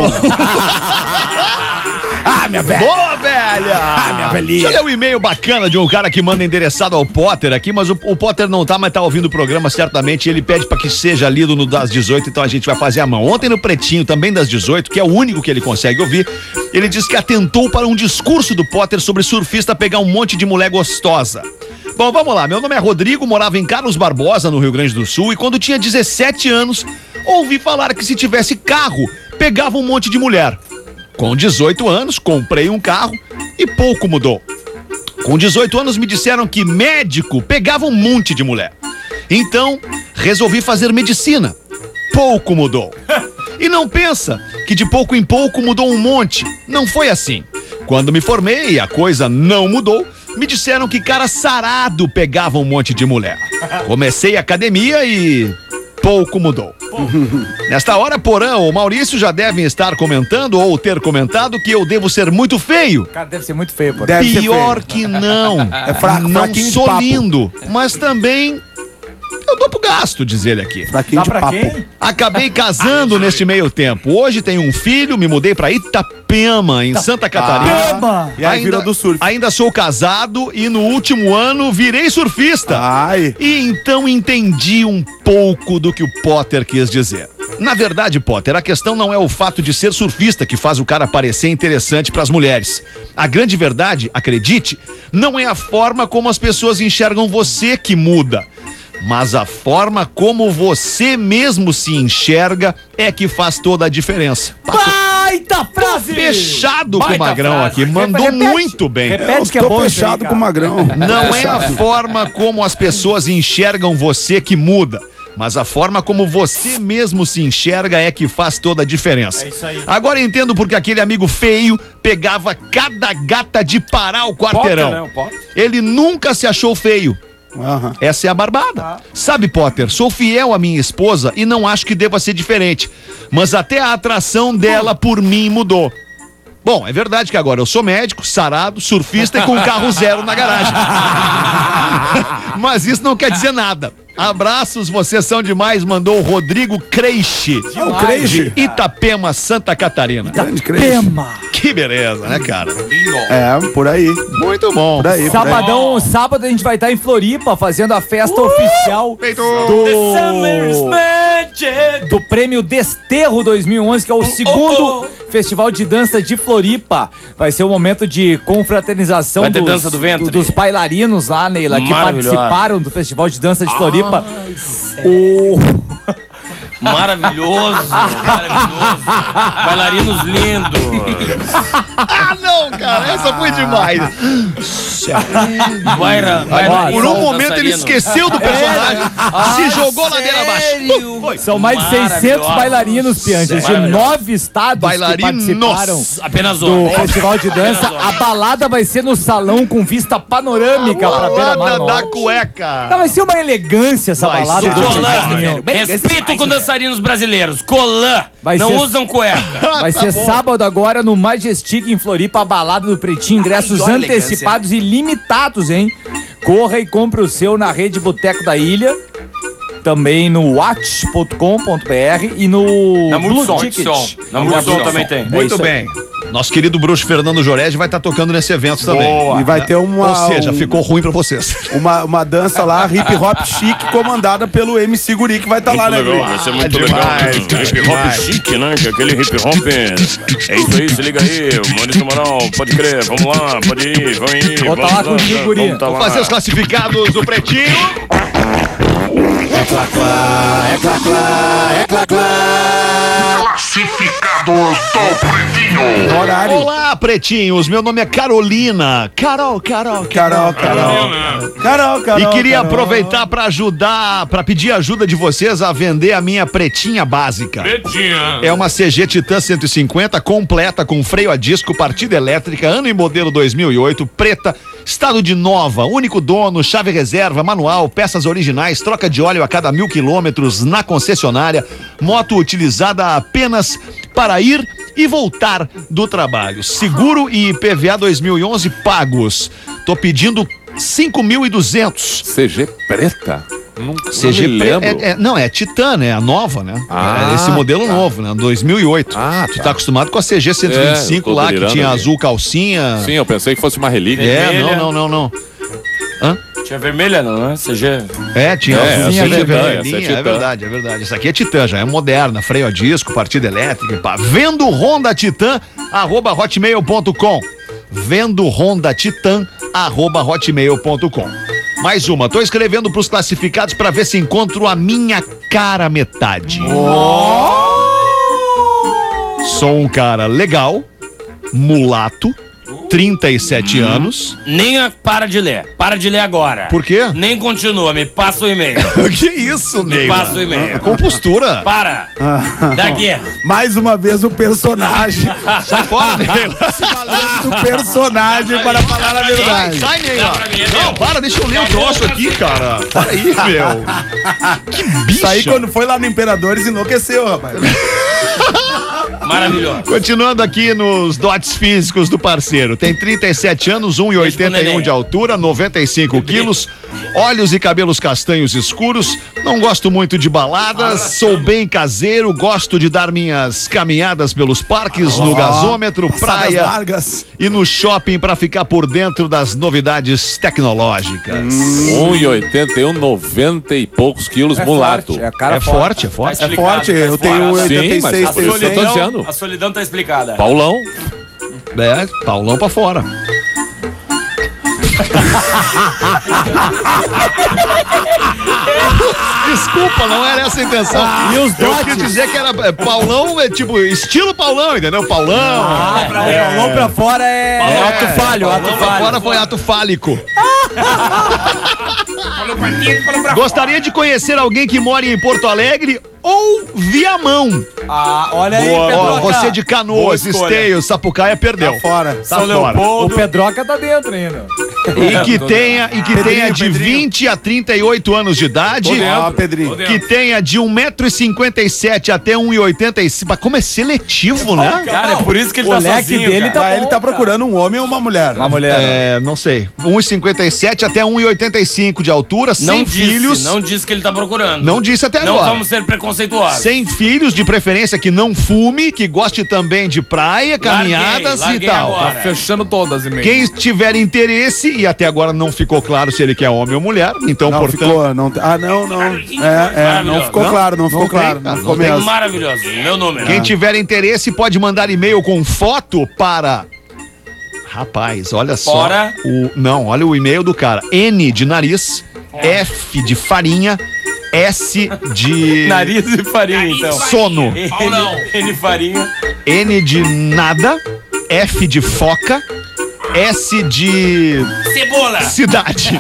B: Ah, minha velha.
A: Boa, velha!
B: Ah, minha velhinha.
A: Deixa eu ler um e-mail bacana de um cara que manda endereçado ao Potter aqui, mas o Potter não tá, mas tá ouvindo o programa certamente, e ele pede pra que seja lido no das 18, então a gente vai fazer a mão. Ontem no Pretinho, também das 18, que é o único que ele consegue ouvir, ele disse que atentou para um discurso do Potter sobre surfista pegar um monte de mulher gostosa. Bom, vamos lá. Meu nome é Rodrigo, morava em Carlos Barbosa, no Rio Grande do Sul, e quando tinha 17 anos, ouvi falar que se tivesse carro, pegava um monte de mulher. Com 18 anos, comprei um carro e pouco mudou. Com 18 anos, me disseram que médico pegava um monte de mulher. Então, resolvi fazer medicina. Pouco mudou. E não pensa que de pouco em pouco mudou um monte. Não foi assim. Quando me formei e a coisa não mudou, me disseram que cara sarado pegava um monte de mulher. Comecei a academia e pouco mudou. Nesta hora, Porã ou Maurício já devem estar comentando ou ter comentado que eu devo ser muito feio.
D: Cara, deve ser muito feio, pô.
B: Deve ser
A: Pior
B: feio.
A: que não. Não
B: fraquinho de
A: sou
B: papo.
A: lindo, mas também eu dou pro gasto, diz ele aqui.
B: Fraquinho
D: Dá
B: de
D: pra
B: papo.
D: quem?
A: Acabei casando neste meio tempo. Hoje tenho um filho, me mudei pra Itapema, em Santa Catarina.
D: Itapema!
B: E aí virou do surf.
A: Ainda sou casado e no último ano virei surfista.
B: Ai.
A: E então entendi um pouco do que o Potter quis dizer. Na verdade, Potter, a questão não é o fato de ser surfista que faz o cara parecer interessante pras mulheres. A grande verdade, acredite, não é a forma como as pessoas enxergam você que muda, mas a forma como você mesmo se enxerga é que faz toda a diferença.
D: Baita frase!
A: Fechado com o
C: Baita
A: Magrão
C: frase.
A: aqui, mandou
D: Repete.
A: muito bem.
D: Repete que é
B: Tô
D: bom isso aí,
B: fechado
D: cara.
B: com o Magrão.
A: Não é a forma como as pessoas enxergam você que muda, mas a forma como você mesmo se enxerga é que faz toda a diferença.
F: É isso aí.
A: Agora entendo porque aquele amigo feio pegava cada gata de parar o quarteirão.
F: Potter, né? O Potter.
A: Ele nunca se achou feio.
B: Aham.
A: Essa é a barbada. Sabe, Potter, sou fiel à minha esposa e não acho que deva ser diferente. Mas até a atração dela por mim mudou. Bom, é verdade que agora eu sou médico, sarado, surfista e com carro zero na garagem. Mas isso não quer dizer nada. Abraços, vocês são demais, mandou o Rodrigo Creixe.
B: O Creixe?
A: De Itapema, Santa Catarina.
B: Grande Creixe.
D: Tema.
A: Que beleza, né, cara?
B: É, por aí.
A: Muito bom.
B: Por aí.
D: Sábado a gente vai estar em Floripa fazendo a festa oficial do Prêmio Desterro 2011, que é o segundo Festival de Dança de Floripa. Vai ser um momento de confraternização
F: Vai ter dança do ventre?
D: dos bailarinos lá, Neila, que
F: Maravilhoso.
D: participaram do Festival de Dança de Floripa.
F: Maravilhoso. Bailarinos lindos.
A: Ah, não, cara, essa foi demais. Por um momento ele esqueceu do personagem, se jogou ladeira abaixo. Foi.
D: São mais de 600 bailarinos, Pianjas, de 9 estados
A: Bailarinos.
D: que participaram
F: Apenas
D: do
F: um.
D: Festival de Dança. A balada vai ser no salão com vista panorâmica pra beira-mar
A: Balada da
D: norte.
A: cueca.
D: Não, vai ser uma elegância essa
A: Vai
D: balada
A: ser
D: do
F: Colan. Respeito com dançarinos brasileiros. Colan.
D: Vai
F: Não
D: ser-
F: usam cueca.
D: Vai ser sábado agora no Majestic em Floripa, a balada do Pretinho. Ingressos
F: olha a
D: antecipados e limitados, hein? Corra e compre o seu na Rede Boteco da Ilha. Também no watch.com.br e no
F: Na
D: Blue
F: Multissom.
D: Ticket.
F: Na Multissom também tem.
A: Muito
D: isso aí.
A: bem. Nosso querido bruxo Fernando Jorege vai estar tocando nesse evento também.
B: E vai ter uma,
A: Ou seja, ficou ruim pra vocês.
B: uma dança lá, hip hop chique, comandada pelo MC Guri, que vai estar lá, né, Guri?
F: Vai ser muito
A: demais,
F: legal.
A: cara,
F: Hip hop
A: demais.
F: chique, né? Que aquele hip hop. É isso aí, se liga aí. O Maurício Amaral, pode crer. Vamos lá, pode ir, vamos ir.
D: Vou tá lá contigo, Guri.
F: Vamos tá
A: Vamos
F: lá.
A: fazer os classificados do Pretinho.
I: Classificados do Pretinho.
B: Horário.
A: Olá, Pretinhos. Meu nome é Carolina. Carol.
B: Carol.
A: E queria aproveitar pra pedir ajuda de vocês a vender a minha pretinha básica. É uma CG Titan 150 completa com freio a disco, partida elétrica, ano e modelo 2008, preta, estado de nova, único dono, chave reserva, manual, peças originais, troca de óleo a cada 1000 quilômetros na concessionária, moto utilizada apenas para ir e voltar do trabalho. Seguro e IPVA 2011 pagos. Tô pedindo 5.200.
E: CG preta? Não
A: CG
E: me lembro.
A: não, é Titan, né? A nova, né?
E: Ah,
A: É esse modelo novo, né? 2008.
E: Ah,
A: Tu
E: tá.
A: tá acostumado com a CG 125
E: É, eu tô
A: lá, que
E: delirando
A: tinha
E: aqui.
A: azul calcinha.
E: Sim, eu pensei que fosse uma relíquia.
A: É,
F: vermelha.
A: não.
F: Tinha vermelha, não, né? CG.
A: É, tinha
E: É,
A: azulzinha
E: essa é Titan,
A: vermelhinha,
E: essa é
A: é
E: Titan.
A: verdade. Isso aqui é Titan, já é moderna, freio a disco, partida elétrica e pá. Vendo Honda Titan, @hotmail.com. Vendo Honda Titan, @hotmail.com. Mais uma, tô escrevendo pros classificados pra ver se encontro a minha cara metade. Sou um cara legal, mulato, 37 anos.
F: Nem para de ler. Para de ler agora.
A: Por quê?
F: Nem continua, me passa o e-mail.
A: Que isso, Ney?
F: Passa o e-mail.
A: Com postura.
F: Para. Daqui.
B: Mais uma vez o personagem.
A: Sai fora, Neila.
B: O personagem para falar a verdade.
A: Sai, Neila.
F: pra mim,
A: Não, para, deixa eu ler o troço aqui, cara. Para aí, meu. Que bicho.
B: Isso aí quando foi lá no Imperadores enlouqueceu, rapaz.
F: Maravilhoso.
A: Continuando aqui nos dotes físicos do parceiro. Tem 37 anos, 1,81 de altura, 95 quilos, olhos e cabelos castanhos escuros. Não gosto muito de baladas, sou bem caseiro, gosto de dar minhas caminhadas pelos parques, no gasômetro,
B: Passadas
A: praia
B: largas.
A: e no shopping para ficar por dentro das novidades tecnológicas.
E: 1,81, 90 e poucos quilos, mulato.
D: Forte, é cara
A: É forte, é forte.
B: É forte, eu tenho
E: Sim, mas
B: 86,
E: a
B: tenho
E: solidão-
B: 100.
E: tô dizendo.
F: A solidão tá explicada.
E: Paulão.
A: É, Paulão pra fora. Desculpa, não era essa a intenção.
D: E os
A: Eu
D: dotes?
A: quis dizer que era Paulão, é tipo, estilo Paulão, entendeu? Paulão.
D: Paulão pra fora é ato falho, ato
A: Paulão pra
D: falho.
A: fora foi ato fálico. Gostaria de conhecer alguém que mora em Porto Alegre ou Viamão.
D: Ah, olha aí,
A: Ó,
D: Pedroca.
A: você de Canoas,
C: Boa escolha.
A: Esteio, Sapucaia perdeu.
B: Tá fora.
A: Tá
C: São
A: fora.
D: O
C: Leopoldo.
D: Pedroca tá dentro ainda.
A: E que tenha de
B: Pedrinho.
A: 20 a 38 anos de idade.
B: Ó, Pedrinho.
A: Que tenha de 1,57 m até 1,85 m. Como é seletivo, né?
C: Cara, é por isso que ele
D: O
C: tá
D: leque
C: sozinho,
D: dele
C: cara.
D: tá
B: Ele
D: bom,
B: tá
D: cara.
B: procurando um homem ou uma mulher.
D: Uma mulher.
A: É, não sei. 1,57 até 1,85 de altura, sem
C: Não
A: filhos.
C: disse, não disse que ele tá procurando.
A: Não disse até
C: Não
A: agora.
C: vamos ser preconceituosos.
A: Sem filhos, de preferência que não fume, que goste também de praia, caminhadas
C: larguei
A: e tal.
C: agora.
H: Tá fechando todas e meio.
A: Quem tiver interesse, e até agora não ficou claro se ele quer homem ou mulher, então,
B: Não,
A: portanto.
B: ficou. Não, não. Não ficou
A: Não?
B: claro, não ficou
A: Não tem?
B: claro.
A: Ah,
B: Não ficou
A: não tem.
B: mesmo.
C: Maravilhoso. Meu número.
A: Quem tiver interesse pode mandar e-mail com foto para. Rapaz, olha só.
C: Fora.
A: Não, olha o e-mail do cara. N de nariz, F de farinha, S de
C: Nariz e farinha, então.
A: sono,
C: N farinha.
A: N de nada, F de foca, S de
C: Cebola.
A: cidade.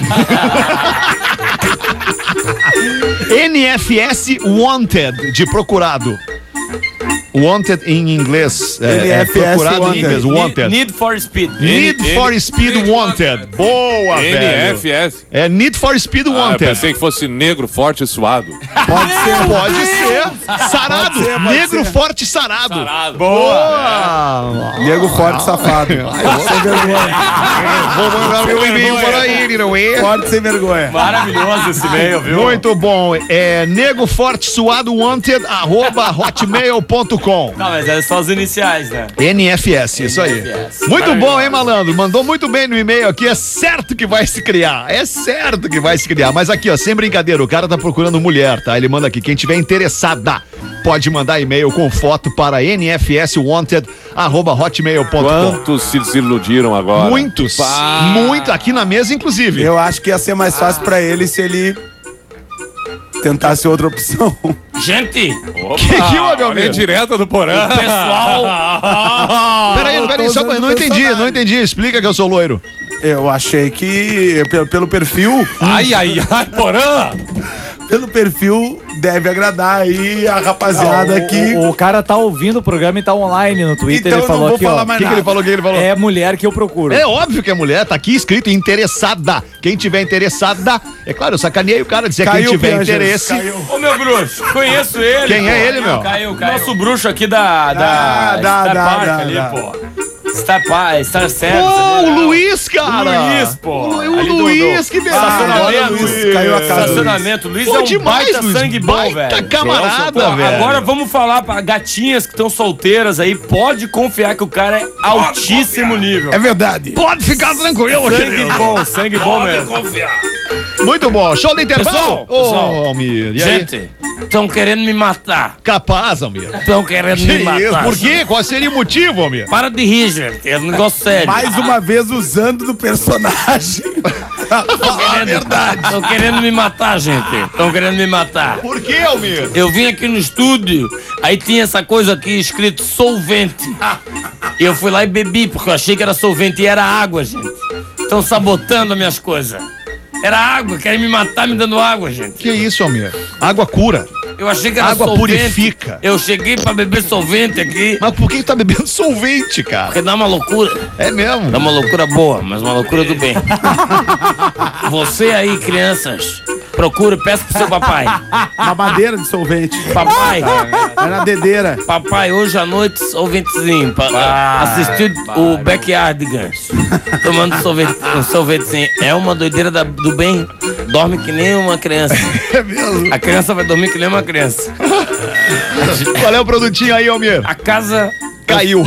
A: NFS Wanted, de procurado. Wanted em inglês.
B: NFS
A: procurado em
B: Wanted.
A: inglês. Wanted.
C: Need for Speed.
A: Need for Speed Wanted. Boa, velho.
E: NFS.
A: É Need for Speed
E: Ah, eu
A: Wanted.
E: pensei que fosse negro, forte e suado.
B: Pode ser.
A: Pode ser. Sarado.
B: Pode ser, pode
A: Negro
B: ser.
A: forte sarado.
B: Boa. Nego forte safado. Sem vergonha.
A: Vou mandar meu e-mail para ele, não é?
B: Forte sem vergonha.
C: Maravilhoso esse e-mail, viu?
A: Muito bom. É nego forte suado wanted @hotmail.com.
C: Não, mas é só as iniciais, né?
A: NFS, isso aí.
C: NFS.
A: Muito bom, hein, malandro? Mandou muito bem no e-mail aqui. É certo que vai se criar. É certo que vai se criar. Mas aqui, ó, sem brincadeira, o cara tá procurando mulher, tá? Ele manda aqui. Quem tiver interessada, pode mandar e-mail com foto para nfswanted@hotmail.com.
E: Quantos se desiludiram agora?
A: Muitos. Muito. Aqui na mesa, inclusive.
B: Eu acho que ia ser mais fácil pra ele se ele tentasse outra opção.
C: Gente,
A: Que houve, meu
E: Olha a
A: amigo?
E: direta do Porã.
C: pessoal.
A: Peraí, só eu não entendi. Explica que eu sou loiro.
B: Eu achei que pelo perfil,
E: Ai, Porã.
B: pelo perfil deve agradar aí a rapaziada aqui.
D: O cara tá ouvindo o programa e tá online no Twitter.
B: Então
D: ele
B: eu não
D: falou
B: vou
D: aqui,
B: falar
D: ó.
B: mais
A: O que ele falou? O que ele falou?
D: É mulher que eu procuro.
A: É óbvio que é mulher, tá aqui escrito interessada. Quem tiver interessada, é claro, eu sacaneei o cara, dizer quem
B: Caiu,
A: tiver
B: Piangers,
A: interesse.
B: caiu.
C: Ô, meu bruxo, conheço ele.
A: Quem
C: pô.
A: é ele, meu?
C: Caiu. Nosso bruxo aqui da Star Park ali, pô. Star Service.
A: Pô,
C: ali,
A: o
C: né?
A: Luiz, cara!
C: O Luiz, pô.
A: O
C: Ali
A: Luiz, que beleza!
C: Estacionamento,
B: Luiz, caiu a casa do
C: Estacionamento. Luiz
A: Pô,
C: é um
A: demais,
C: baita
A: Luiz,
C: sangue bom,
A: baita
C: velho.
A: camarada,
C: Pô,
A: velho.
C: Agora vamos falar pra gatinhas que estão solteiras aí. Pode confiar que o cara é altíssimo nível.
B: É verdade.
A: Pode ficar tranquilo,
C: Sangue bom mesmo.
A: Muito bom. Show do intervalo?
C: Pessoal, pessoal.
A: Ô, Almir, e aí?
C: Gente, estão querendo me matar.
A: Capaz, Almir.
C: Estão querendo
A: Que
C: me
A: isso?
C: matar.
A: Por quê? Qual seria o motivo, Almir?
C: Para de rir, gente. É um negócio sério.
B: Mais uma vez usando do personagem. Fala a verdade.
C: Estão querendo me matar, gente. Estão querendo me matar.
A: Por quê, Almir?
C: Eu vim aqui no estúdio, aí tinha essa coisa aqui escrito solvente. E eu fui lá e bebi, porque eu achei que era solvente e era água, gente. Estão sabotando as minhas coisas. Era água, querem me matar me dando água, gente.
A: Que isso, Almir? Água cura.
C: Eu achei que era
A: Água
C: solvente.
A: purifica.
C: Eu cheguei pra beber solvente aqui,
A: Mas por que tá bebendo solvente, cara?
C: porque dá uma loucura.
A: É mesmo?
C: Dá uma loucura boa, mas uma loucura do bem. Você aí, crianças, procure, peça pro seu papai.
B: Mamadeira de solvente.
C: Papai,
B: É na dedeira.
C: papai, hoje à noite, solventezinho. Assistiu o Backyardigans. Tomando um sorvetezinho. É uma doideira do bem. Dorme que nem uma criança.
A: É mesmo?
C: A criança vai dormir que nem uma criança.
A: Qual é o produtinho aí, Almir?
C: A casa.
A: Caiu.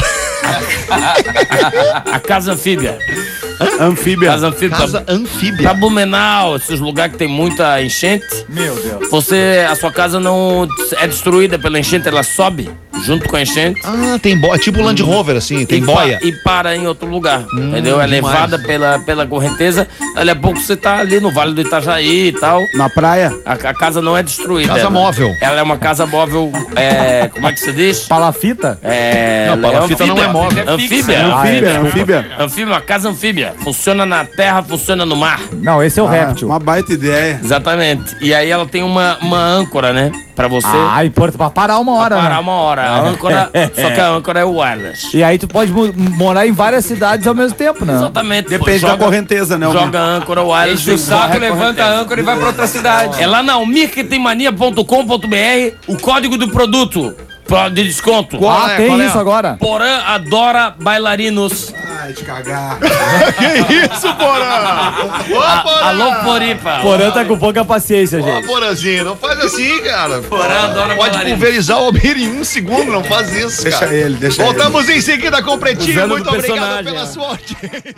C: A casa anfíbia.
B: Anfíbia.
C: Casa anfíbia.
A: Casa
C: Pra
A: anfíbia.
C: Blumenau, esses lugares que tem muita enchente.
D: Meu Deus.
C: A sua casa não é destruída pela enchente, ela sobe.
F: junto com a enchente.
A: Ah, tem boia, tipo Land Rover, assim, tem boia.
F: E para em outro lugar, entendeu? É
A: demais.
F: levada pela correnteza. Dali a pouco você tá ali no Vale do Itajaí e tal.
B: Na praia?
F: A casa não é destruída.
A: Casa móvel.
F: Ela é uma casa móvel, como é que se diz?
D: Palafita?
A: Não, palafita não é móvel.
F: Anfíbia. Anfíbia, uma casa anfíbia. Funciona na terra, funciona no mar.
D: Não, esse é o réptil.
B: Uma baita ideia.
F: Exatamente. E aí ela tem uma âncora, né? Pra você
D: Importa pra parar uma hora,
F: parar
D: né?
F: uma hora. A âncora, só que a âncora é wireless.
D: E aí tu pode morar em várias cidades ao mesmo tempo, né?
F: Exatamente.
B: Depende da correnteza, né?
F: Joga a âncora wireless.
C: Enche o saco, levanta a âncora e vai pra outra cidade.
F: É lá na almirquetemania.com.br o código do produto de desconto.
A: Qual é?
D: Tem
A: Qual é?
D: isso agora?
F: Porã adora bailarinos.
B: Ai, de cagar.
A: Que isso, Porã? Ô, Porã!
F: Alô, Floripa.
D: Porã tá com pouca paciência,
A: Ó,
D: gente.
A: Porãzinho, não faz assim, cara.
F: Porã adora
A: Pode
F: bailarino.
A: pulverizar o Almir em 1 segundo, não faz isso,
B: Deixa
A: cara.
B: ele, deixa ele.
A: Voltamos em seguida com o Pretinho.
F: Usando
A: Muito
F: do
A: obrigado
F: personagem,
A: pela
F: é.
A: sua audiência.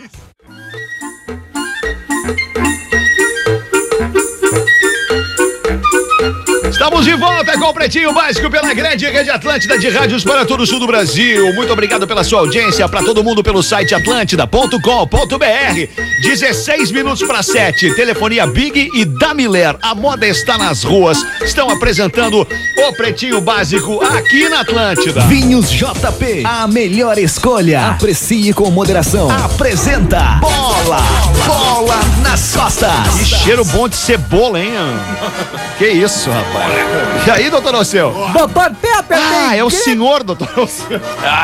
A: Estamos de volta com o Pretinho Básico pela grande Rede Atlântida de rádios para todo o sul do Brasil. Muito obrigado pela sua audiência, para todo mundo pelo site atlântida.com.br. 16 minutos para 7. Telefonia Big e da Miller. A moda está nas ruas. Estão apresentando o Pretinho Básico aqui na Atlântida.
J: Vinhos JP, a melhor escolha. Aprecie com moderação. Apresenta Bola nas costas.
A: Que cheiro bom de cebola, hein? Que isso, rapaz. E aí, doutor Alceu?
D: Doutor Pepper
A: Ah, é o senhor, doutor Alceu.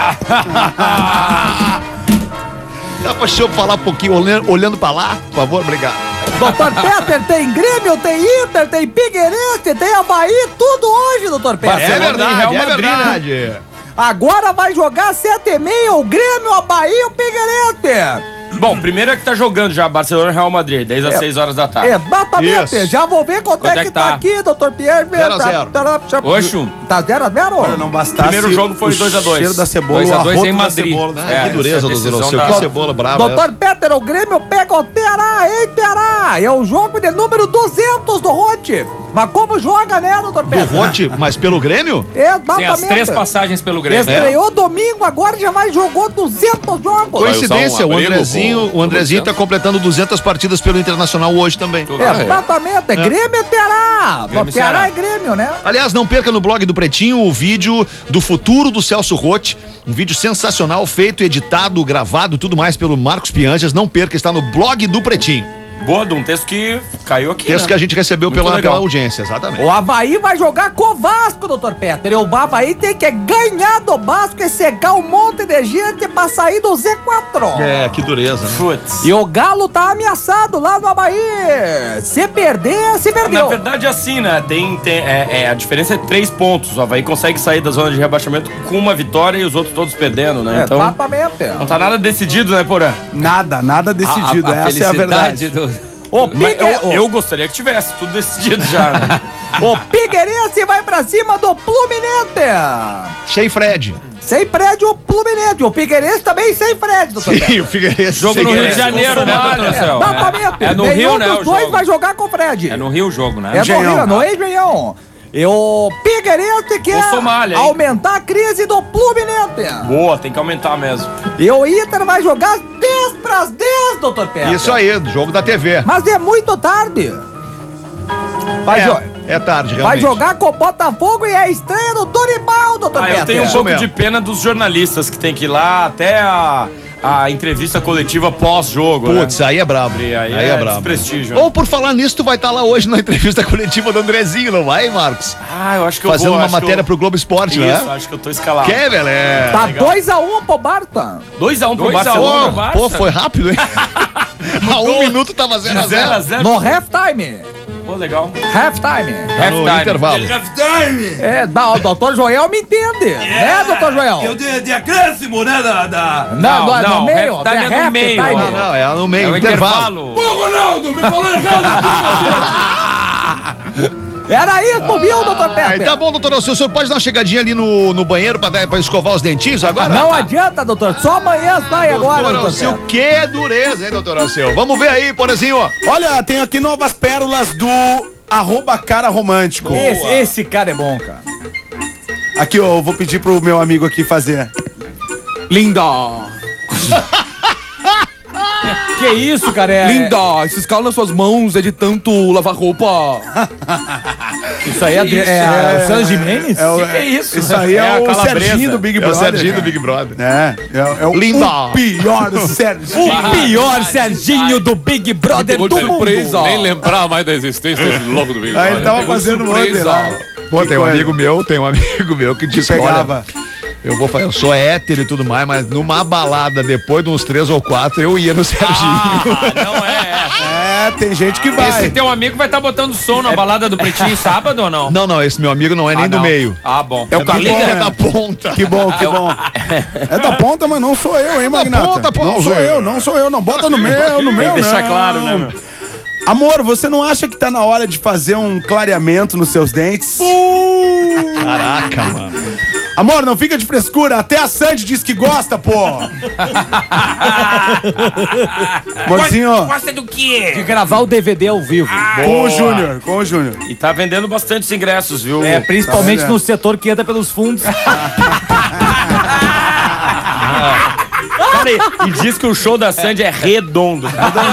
A: Dá pra o senhor falar um pouquinho olhando pra lá, por favor? Obrigado.
D: Doutor Pepper tem Grêmio, tem Inter, tem Figueirense, tem Avaí, tudo hoje, doutor Pepper.
A: É verdade, é verdade.
D: Agora vai jogar 7h30 o Grêmio, o Avaí e o Figueirense.
F: Bom, primeiro é que tá jogando já Barcelona e Real Madrid, desde as 6 horas da tarde.
D: Exatamente.
A: Isso.
D: Já vou ver quanto é que tá aqui, doutor Pierre.
A: 0 a 0.
F: Oxo.
D: Tá 0x0?
B: Não bastasse.
F: Primeiro jogo foi
B: o
F: 2-2.
B: cheiro da cebola,
C: 2 a 2
B: o arroto
C: em
B: da
C: Madrid.
B: cebola.
A: Que dureza, doutor Alceu. Que cebola brava.
D: Doutor Peter, o Grêmio pega o Ceará, hein, Ceará? É o jogo de número 200 do Rote. Mas como joga, né, doutor
A: Do
D: Peter?
A: Rote, mas pelo Grêmio?
D: Exatamente.
C: Tem as 3 passagens pelo Grêmio.
D: Estreou domingo, agora já vai jogou 200 jogos.
A: Coincidência,
E: usar um
A: o
E: abrigo
A: Andrezinho tá completando 200 partidas pelo Internacional hoje também.
D: Exatamente. Grêmio e Ceará.
C: Grêmio e
D: Ceará
C: Ceará.
D: e Grêmio, né?
A: Aliás, não perca no blog do Pretinho o vídeo do futuro do Celso Rotti. Um vídeo sensacional, feito, editado, gravado, tudo mais pelo Marcos Pianjas. Não perca, está no blog do Pretinho.
F: Boa, de um texto que caiu aqui.
A: Texto
F: né?
A: que a gente recebeu
F: Muito
A: pela
F: legal.
A: audiência, exatamente.
D: O Avaí vai jogar com o Vasco, doutor Peter. E o Avaí tem que ganhar do Vasco e cegar um monte de gente pra sair do Z4.
A: É, que dureza, né?
F: Putz.
D: E o Galo tá ameaçado lá no Avaí. Se perder, se
F: Na
D: perdeu.
F: verdade é assim, né? A diferença é 3 pontos. O Avaí consegue sair da zona de rebaixamento com uma vitória e os outros todos perdendo, né? Então,
D: Exatamente.
F: não tá nada decidido, né, Porã?
B: Nada decidido. Essa é a verdade.
D: O,
F: Mas
D: Pique...
F: eu gostaria que tivesse tudo decidido já, né?
D: o Figueirense vai pra cima do Fluminense.
A: Sem Fred.
D: Sem Fred, o Fluminense. O Figueirense também sem Fred, doutor Peter.
A: Sim, o Figueirense.
F: Jogo no Rio de Janeiro, né,
C: Somália.
F: doutor Céu?
D: Exatamente.
C: É no
D: Nenhum
C: Rio, né,
D: dos
C: o
D: dois
C: jogo.
D: vai jogar com o Fred.
C: É no Rio o jogo, né?
D: É no Rio, no Engenhão. E o Figueirense quer
F: Somália, hein?
D: aumentar a crise do Fluminense.
F: Boa, tem que aumentar mesmo.
D: E o Inter vai jogar 10 pras 10, doutor Peter.
A: Isso aí, jogo da TV.
D: Mas é muito tarde. Vai,
A: É tarde, realmente.
D: vai jogar com o Botafogo e é a estreia do Dorival, doutor Peter.
F: Eu tenho um
A: Isso
F: pouco
A: mesmo.
F: de pena dos jornalistas que tem que ir lá até a entrevista coletiva pós-jogo, né?
A: Putz, aí é brabo.
F: E aí é desprestígio, né?
A: Ou por falar nisso, tu vai estar lá hoje na entrevista coletiva do Andrezinho, não vai, Marcos?
F: Ah, eu acho que eu
A: Fazendo
F: vou.
A: uma
F: acho que
A: matéria
F: eu...
A: pro Globo Esporte,
F: Isso,
A: né?
F: acho que eu tô escalado.
A: Que, beleza.
D: Tá 2x1 pro Barça.
F: 2x1 pro
C: 2 a 1
F: Barcelona.
C: pro Barça.
A: Pô, foi rápido, hein? Há 1 minuto tava 0x0.
F: 0x0.
D: No halftime.
F: Pô, legal.
D: Halftime.
A: No intervalo.
D: É, o doutor Joel me entende. Né, doutor Joel?
K: de acréscimo, né?
D: Não, é no meio.
F: halftime é no meio.
A: Não, não, é no meio,
F: É o
A: intervalo.
K: Ronaldo, me falou errado.
D: Era isso, viu, doutor Peter?
A: Aí tá bom, doutor Alceu, o senhor pode dar uma chegadinha ali no banheiro pra escovar os dentinhos agora?
D: Não adianta, doutor. Só amanhã sai agora,
A: Doutor
D: doutor
A: Alceu,
D: Peter.
A: que dureza, hein, doutor Alceu? Vamos ver aí, Porazinho, ó.
B: Olha, tem aqui novas pérolas do @cara romântico.
D: Esse cara é bom, cara.
B: Aqui, ó, eu vou pedir pro meu amigo aqui fazer.
H: Linda!
D: Que isso, cara?
H: Linda! Esses calos nas suas mãos é de tanto lavar roupa.
D: Isso aí é o Sérgio Jimenez?
F: Que é isso?
B: Isso aí é, o Serginho do Big
A: É o
B: Brother.
A: Serginho do Big Brother.
B: É o
A: Linda.
B: o pior Serginho.
D: O pior Serginho do Big Brother
E: Pegou
D: do
E: de surpresa.
D: mundo.
E: Nem lembrar mais da existência desse louco do Big
B: Aí
E: Brother.
B: ele tava
E: Pegou de
B: fazendo
E: surpresa.
B: ontem lá.
A: Pô, tem um
B: coisa.
A: amigo meu que disse,
B: Pegava.
A: olha, eu sou hétero e tudo mais, mas numa balada, depois de uns 3 ou 4, eu ia no Serginho.
F: Não é.
B: Tem gente que vai.
F: Esse teu amigo vai estar botando som na balada do Pretinho sábado ou não?
A: Não, esse meu amigo não é nem do
F: não.
A: meio.
F: Ah, bom.
B: É o Carlinhos.
A: É da ponta.
B: Que bom. É da ponta, mas não sou eu, hein, Magnata?
A: ponta, pô.
B: Não sou eu, não. Bota no meu,
F: Tem que deixar
B: não.
F: claro, né, meu?
B: Amor, você não acha que tá na hora de fazer um clareamento nos seus dentes?
A: Caraca, mano.
B: Amor, não fica de frescura. Até a Sandy diz que gosta, pô. Amorzinho,
G: Gosta do quê?
D: De gravar o DVD ao vivo.
B: com o Júnior.
F: E tá vendendo bastantes ingressos, viu?
D: É, principalmente
B: Tá
D: no setor que entra pelos fundos.
F: Cara, e diz que o show da Sandy é redondo.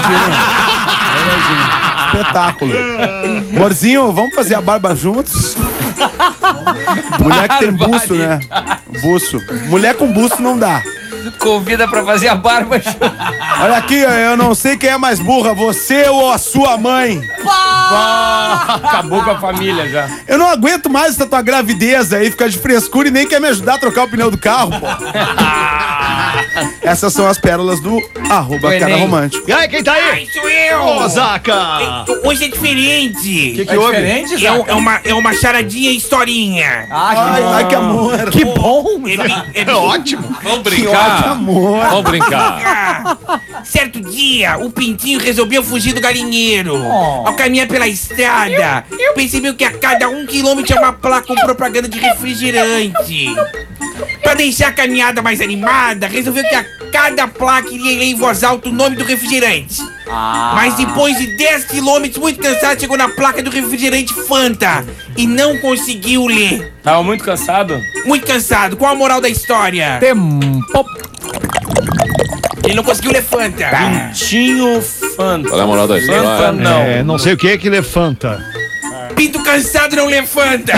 B: Espetáculo. Amorzinho, vamos fazer a barba juntos? Mulher que tem buço, né? Buço. Mulher com buço não dá.
F: Convida pra fazer a barba.
B: Olha aqui, eu não sei quem é mais burra, você ou a sua mãe.
F: Acabou com a família já.
B: Eu não aguento mais essa tua gravidez aí, ficar de frescura e nem quer me ajudar a trocar o pneu do carro, pô. Essas são as pérolas do @cara romântico.
A: E aí, quem tá aí?
G: Ai, sou eu!
A: Ô, Zaca!
G: Hoje é diferente.
A: Que houve?
D: diferente,
G: É uma charadinha e historinha.
B: Ai, que amor.
D: Que bom!
A: É ótimo.
E: Vamos brincar.
B: Amor.
E: Vamos brincar.
G: Certo dia, o Pintinho resolveu fugir do galinheiro. Ao caminhar pela estrada, percebeu que a cada 1 quilômetro tinha uma placa com propaganda de refrigerante. Pra deixar a caminhada mais animada, resolveu que a cada placa iria ler em voz alta o nome do refrigerante. Mas depois de 10 quilômetros, muito cansado, chegou na placa do refrigerante Fanta e não conseguiu ler.
F: Tava muito cansado?
G: Muito cansado. Qual a moral da história?
D: Tempo.
G: Ele não conseguiu ler Fanta.
F: Pintinho Fanta.
E: Qual é a moral da
F: Fanta
E: história?
F: não.
A: É, não sei o que é que levanta.
G: Pinto cansado não lê Fanta.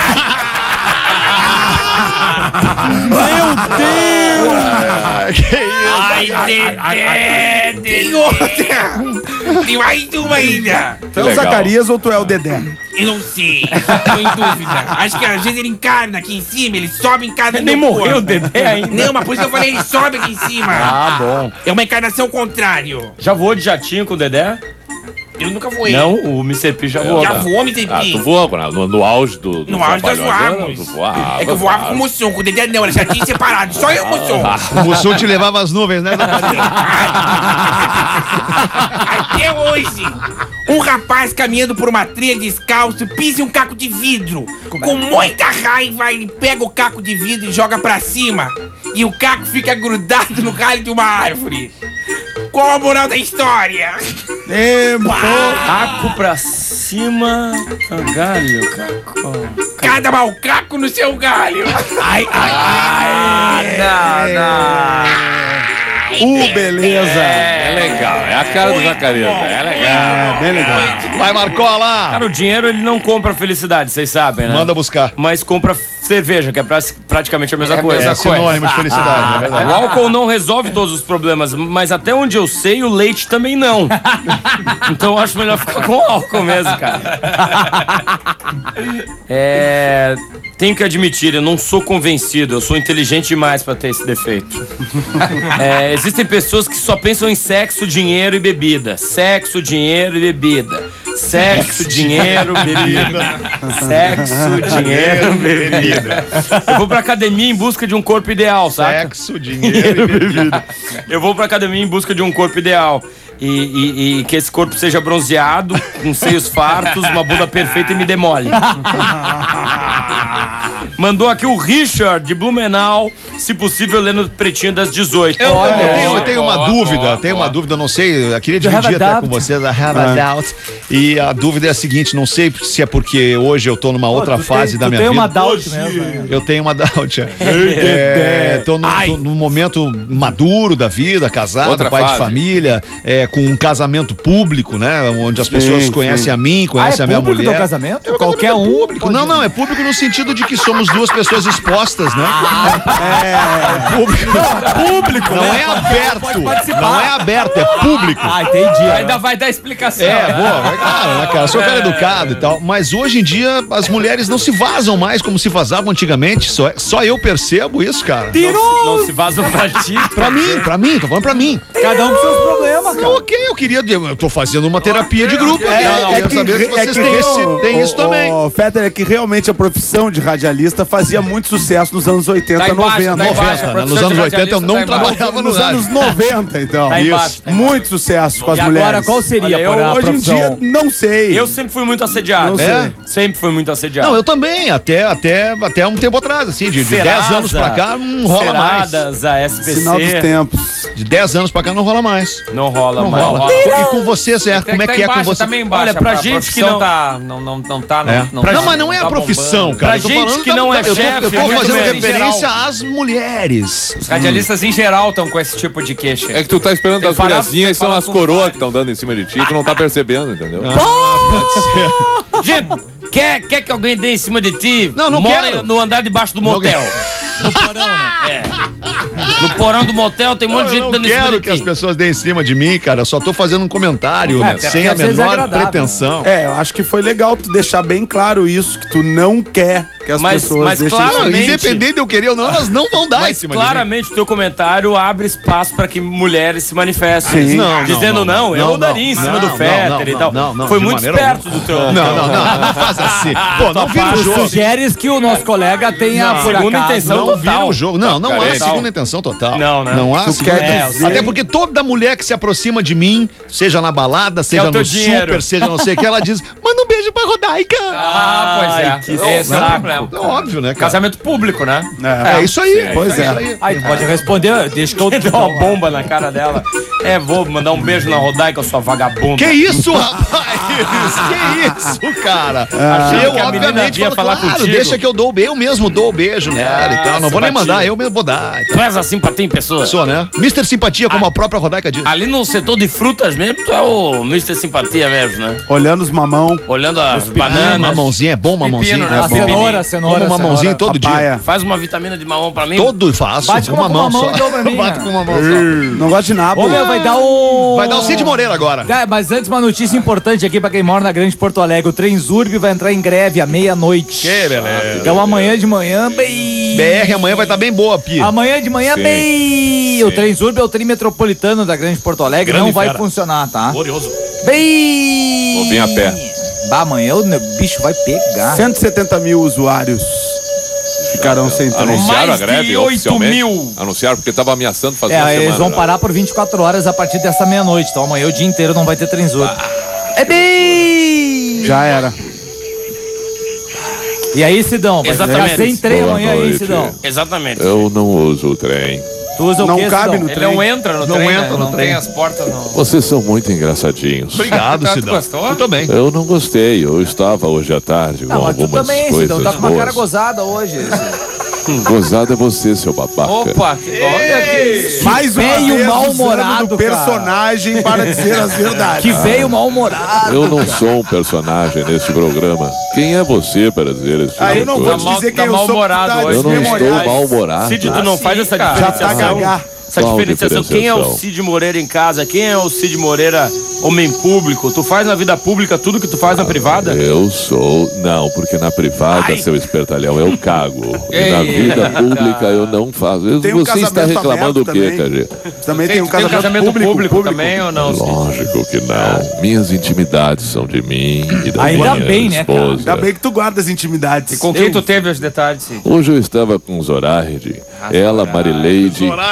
G: Ai, Dedé. Tem outra. Tem mais uma ainda.
B: Tu é o
E: Legal.
B: Zacarias ou tu é o Dedé?
G: Eu não sei. Tô em dúvida. Acho que às vezes ele encarna aqui em cima, ele sobe em casa do
F: Nem
G: meu
F: morreu o
G: corpo.
F: Dedé ainda.
G: Não, mas por isso que eu falei, ele sobe aqui em cima.
F: Ah, bom.
G: É uma encarnação contrário.
F: Já voou de jatinho com o Dedé?
G: Eu nunca voei.
F: Não, o Mr. P já voou.
G: Já
F: cara.
G: voou, me
E: Ah, tu voa no auge do
G: No auge nós
E: trabalho,
G: voávamos.
E: tu voava,
G: É que eu voava com o Mussum, com o Dedé não, era jatinho separado. Só eu, Mussum.
A: O Mussum te levava as nuvens, né, Zacarias?
G: Até hoje, um rapaz caminhando por uma trilha descalço pisa em um caco de vidro. Com muita raiva, ele pega o caco de vidro e joga pra cima. E o caco fica grudado no galho de uma árvore. Qual a moral da história?
F: Caco pra cima. Galho, caco.
G: Cada macaco no seu galho. Ai,
B: Beleza.
E: É legal, é a cara do Zacarias, é legal.
B: Bem legal.
A: Vai, Marcola!
F: Cara, o dinheiro ele não compra felicidade, vocês sabem, né?
A: Manda buscar.
F: Mas compra cerveja, que é praticamente a mesma coisa.
A: É sinônimo de felicidade, é verdade.
F: O álcool não resolve todos os problemas, mas até onde eu sei, o leite também não. Então eu acho melhor ficar com álcool mesmo, cara. Tenho que admitir, eu não sou convencido, eu sou inteligente demais pra ter esse defeito. Existem pessoas que só pensam em sexo, dinheiro e bebida. Sexo, dinheiro e bebida. Sexo, dinheiro, bebida. Sexo, dinheiro, bebida. Eu vou pra academia em busca de um corpo ideal, sabe?
A: Sexo, dinheiro e bebida.
F: Eu vou pra academia em busca de um corpo ideal. E que esse corpo seja bronzeado, com seios fartos, uma bunda perfeita e me demole. Mandou aqui o Richard de Blumenau, se possível, lendo Pretinho das 18.
A: Eu tenho uma dúvida, não sei, eu queria dividir até com vocês, I have a doubt. E a dúvida é a seguinte, não sei se é porque hoje eu tô numa outra fase da minha vida.
D: Tu tem uma doubt mesmo.
A: Eu tenho uma doubt. Tô num momento maduro da vida, casado,
E: Outra
A: pai
E: fase.
A: de família, com um casamento público, né? Onde as pessoas conhecem a mim, conhecem a minha
D: público
A: mulher.
D: teu casamento?
A: É um
D: Qualquer
A: casamento
D: um?
A: público. Não, é público no sentido de que somos duas pessoas expostas, né? Público, não é aberto. Não é aberto, é público.
D: Entendi.
C: Ainda vai dar explicação.
A: Claro, né, cara? Sou um cara educado e tal. Mas hoje em dia as mulheres não se vazam mais como se vazavam antigamente. Só eu percebo isso, cara.
F: Não se vazam pra ti.
A: Pra mim, tô falando pra mim.
D: Cada um com seus problemas, cara.
A: Ok, eu tô fazendo uma terapia de grupo aqui. Eu quero saber se vocês têm isso também.
B: Fetter, é que realmente a profissão de radialista fazia muito sucesso nos anos 80,
C: Tá embaixo,
B: 90.
C: tá embaixo.
A: Né? Nos anos 80 eu não trabalhava no
B: Nos anos
A: rádio.
B: 90, então.
C: Tá embaixo, tá
B: Muito sucesso com as
D: E
B: mulheres.
D: agora, qual seria
B: Olha,
D: a
B: hoje em
D: profissão?
B: dia, não sei.
F: Eu sempre fui muito assediado.
B: Não sei.
F: Sempre fui muito assediado.
A: Não, eu também, até um tempo atrás, assim, de 10 anos pra cá não rola mais.
F: Seradas, a SPC.
B: Sinal dos tempos.
A: De 10 anos pra cá não rola mais.
F: Não rola
A: Não
F: mais.
A: rola. E com você, Zé, como é que é com você?
C: Também embaixo.
F: Olha, pra
C: a
F: gente que
C: profissão
F: não-
C: tá, não tá,
A: Não, mas não é a profissão, cara.
F: Pra
A: Eu tô
F: gente
A: falando
F: que não é
A: eu tô
F: chefe, é muito
A: fazendo
F: menos.
A: referência às mulheres.
C: Os radialistas em geral estão com esse tipo de queixa.
E: É que tu tá esperando
C: Tem
E: as
C: que falar-
E: mulherzinhas e são
C: falar
E: as
C: com
E: coroas
C: vários.
E: que estão dando em cima de ti, tu não tá percebendo, entendeu?
F: Gente, quer que alguém dê em cima de ti?
A: Não
F: Mora
A: quero.
F: no andar debaixo do motel. No porão, né? No porão do motel tem um monte de gente
A: Eu não
F: dando em cima
A: quero
F: de
A: que as
F: ti.
A: pessoas deem em cima de mim, cara. Eu só tô fazendo um comentário, né,
D: até
A: sem
D: porque
A: a
D: às vezes é
A: menor
D: agradável,
A: pretensão.
B: Eu acho que foi legal tu deixar bem claro isso, que tu não quer que as
F: Mas
B: pessoas deixem
F: claro,
B: isso.
F: claramente-
A: Independente de eu querer ou não, elas não vão dar em
F: Mas
A: cima de mim.
F: claramente o teu comentário abre espaço pra que mulheres se manifestem.
B: Sim.
A: Não,
F: dizendo não, eu daria em cima do Fetter e tal. Foi
A: de
F: muito
A: maneira
F: esperto
A: alguma.
F: do teu.
A: Não faz assim. Pô, não vira o
D: Tu
A: jogo.
D: sugeres que o nosso colega tenha, por
F: segunda
D: acaso,
F: intenção
A: Não vira
F: total.
A: o jogo. Não há
E: Carente.
A: segunda intenção total.
F: Não, né?
A: Não há
B: Tu
A: segunda
B: quer dizer-
A: Até porque toda mulher que se aproxima de mim, seja na balada, seja
F: o teu
A: no
F: dinheiro.
A: super, seja não sei o que, ela diz, manda um beijo pra Rodaica.
C: Pois é.
F: que
C: Esse é o
F: saco.
C: problema.
A: É óbvio, né, cara?
C: Casamento público, né?
A: É isso aí.
B: Pois é.
A: isso aí.
D: Aí, tu pode responder, deixa que eu
F: Deu uma bomba na cara dela. Vou mandar um beijo na Rodaica, sua vagabunda.
A: Que isso, rapaz? Que isso, cara?
F: Achando
A: Eu,
F: que a menina
A: obviamente,
F: vinha
A: falo,
F: falar
A: claro,
F: contigo.
A: deixa que eu dou o beijo, eu mesmo dou o beijo nela e tal. Não vou nem
F: simpatia.
A: mandar, eu mesmo vou dar. e tal.
F: Tu és a simpatia em pessoa.
A: Sou, né? Mr. Simpatia, como a própria Rodaica diz.
F: Ali no setor de frutas mesmo, tu é o Mr. Simpatia mesmo, né?
B: Olhando os mamão,
F: Olhando as bananas.
A: Mamãozinho, é bom mamãozinho.
C: Pepino, né?
A: É
D: A
A: bom.
D: cenoura, cenoura.
A: Como mamãozinho todo dia.
B: papaya.
F: Faz uma vitamina de mamão pra mim.
A: Todo faço.
D: Bate
A: com
D: com
A: uma
D: uma
A: mão
D: mão
A: só.
D: e dou pra mim,
A: Bato
D: né?
A: com uma mão só.
B: Não gosto de nabo.
D: Ô, meu, vai dar o...
A: Vai dar o Cid Moreira agora.
D: Mas antes, uma notícia importante aqui pra quem mora na Grande Porto Alegre. O Transurb vai entrar em greve à meia-noite.
A: Que beleza.
D: Então amanhã de manhã, bem...
A: BR amanhã vai estar bem boa, Pi.
D: Amanhã de manhã,
E: Sim.
D: bem... O Transurb é o trem metropolitano da Grande Porto Alegre.
A: Grande
D: não vai
A: fera.
D: funcionar, tá?
A: Glorioso.
D: Bem...
E: Vou vir a pé.
D: Bah, amanhã o bicho vai pegar.
B: 170 mil usuários ficarão sem trem.
E: Anunciaram
F: Mais
E: a greve
F: de 8
E: oficialmente?
F: mil.
E: Anunciaram porque tava ameaçando fazer uma semana.
D: Eles vão
E: né?
D: parar por 24 horas a partir dessa meia-noite. Então amanhã o dia inteiro não vai ter Transurb. É bem...
B: Já era.
D: E aí, Sidão? Vai
F: Exatamente.
D: ficar sem trem
E: Boa
D: amanhã aí,
E: noite.
D: Sidão?
F: Exatamente.
E: Eu não uso o trem.
D: Tu usa
B: Não
D: o quê,
B: cabe
D: Sidão?
B: no
C: Ele não entra no
A: Não
C: trem,
A: entra
C: né?
A: no
C: Não
A: trem.
C: tem as portas, não.
E: Vocês são muito engraçadinhos.
A: Obrigado,
C: Tu
A: Sidão.
C: gostou?
A: Eu também.
E: Eu não gostei. Eu estava hoje à tarde com
D: Não, mas tu
E: algumas
D: também,
E: coisas
D: Sidão. Tá com uma cara
E: boas.
D: gozada hoje.
E: Gozado é você, seu babaca.
C: Opa, olha que...
B: Mais uma
D: veio
B: vez
D: mal-humorado,
B: usando do
D: cara.
B: personagem para dizer as verdades.
D: Que veio mal-humorado.
E: Eu não sou um personagem neste programa. Quem é você para dizer esse tipo
B: Aí
E: de
B: eu não
E: coisa?
B: vou te dizer
C: Tá
B: quem eu sou,
C: mal-humorado
B: porque tu tá
C: hoje.
E: Eu não
B: desmemoriado.
E: estou mal-humorado.
F: Cid, tu não faz essa
C: cara.
B: Já tá
F: diferenciação.
B: gaga.
F: Essa
E: Qual
F: diferenciação. Quem é o
E: diferenciação?
F: Cid Moreira em casa? Quem é o Cid Moreira homem público? Tu faz na vida pública tudo que tu faz na privada?
E: Eu sou... Não, porque na privada, seu espertalhão, eu cago. E na vida pública eu não faço.
B: Tem um
E: Você está
B: casamento
E: reclamando o
B: aberto
E: quê,
B: também.
E: Cajê?
B: Também tem um
C: Tem
B: casamento, público
C: também ou não?
E: Lógico que não. Minhas intimidades são de mim e da
D: Ainda
E: minha
D: bem, né, cara?
E: esposa.
B: Ainda bem que tu guarda as intimidades.
C: Com quem tu teve os detalhes, Cid?
E: Hoje eu estava com Zoraide, ela, Marileide,
A: Zoraide.
E: Marileide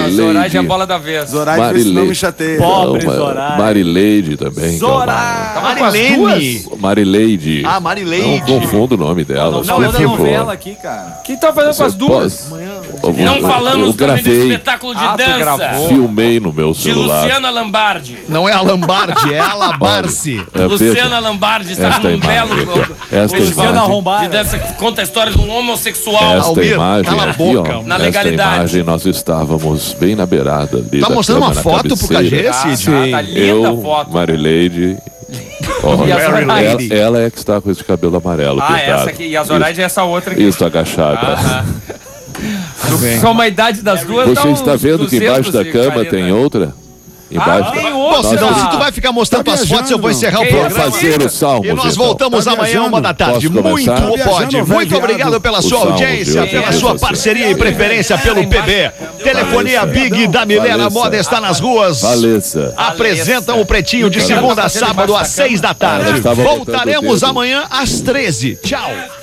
C: Zoraide é a bola da vez.
B: Zoraide, esse nome chateia.
D: Pobre Zoraide.
E: Marileide também.
A: Marilene.
E: Marileide.
A: Ah, Marileide.
E: Não confundo o nome dela.
D: Não,
E: tipo,
D: da novela aqui, cara.
C: Quem tá fazendo com as duas? Não falamos
E: eu
C: também do
E: gravei,
C: espetáculo de dança.
E: filmei no meu
C: De
E: celular.
C: Luciana Lambardi.
A: Não é a Lambardi, é a Labarce.
C: Luciana Lambardi está
E: esta
C: num
E: imagem,
C: belo
E: esta
D: Luciana
E: imagem,
D: Arrombada.
C: de dança que conta a história de um homossexual.
E: esta
A: Almir,
E: imagem
A: cala a
E: aqui,
A: boca.
E: ó,
C: Na
E: esta
C: legalidade.
E: imagem nós estávamos bem na beirada ali
A: Tá
E: da
A: mostrando
E: cama,
A: uma
E: na
A: foto pro
E: cabeceira.
A: Cagê, Cid?
C: Tá linda
E: Eu,
C: a foto.
E: Marileide. Ó,
C: E a Zoraide?
E: ela é que está com esse cabelo amarelo
C: Ah,
E: pintado.
C: essa aqui. E a Zoraide é essa outra aqui.
E: Isso, agachada.
C: Soma a idade das duas.
E: Você está vendo que embaixo da cama tem outra? Embaixo.
C: tem
A: Bom,
C: outra.
A: Sidão, se tu vai ficar mostrando tuas fotos, eu vou encerrar o
C: Quem
A: programa.
C: vai
E: fazer os salmos,
A: E nós
E: então.
A: voltamos
B: Tá
A: amanhã,
B: viajando?
A: 1h da tarde.
E: Posso
A: Muito
E: começar?
A: pode.
B: Viajando,
A: Muito
B: viado.
A: obrigado pela
E: Os
A: sua
E: salmos de
A: audiência,
E: hoje,
A: pela
E: eu
A: sua
E: sei.
A: parceria e preferência pelo PB. Telefonia Big da Milena
E: Valessa.
A: Moda está nas ruas.
E: Valessa.
A: Apresentam o Pretinho de segunda a sábado às 6 da
E: Ela
A: tarde.
E: estava botando o
A: Voltaremos
E: dedo.
A: amanhã às 13. Tchau.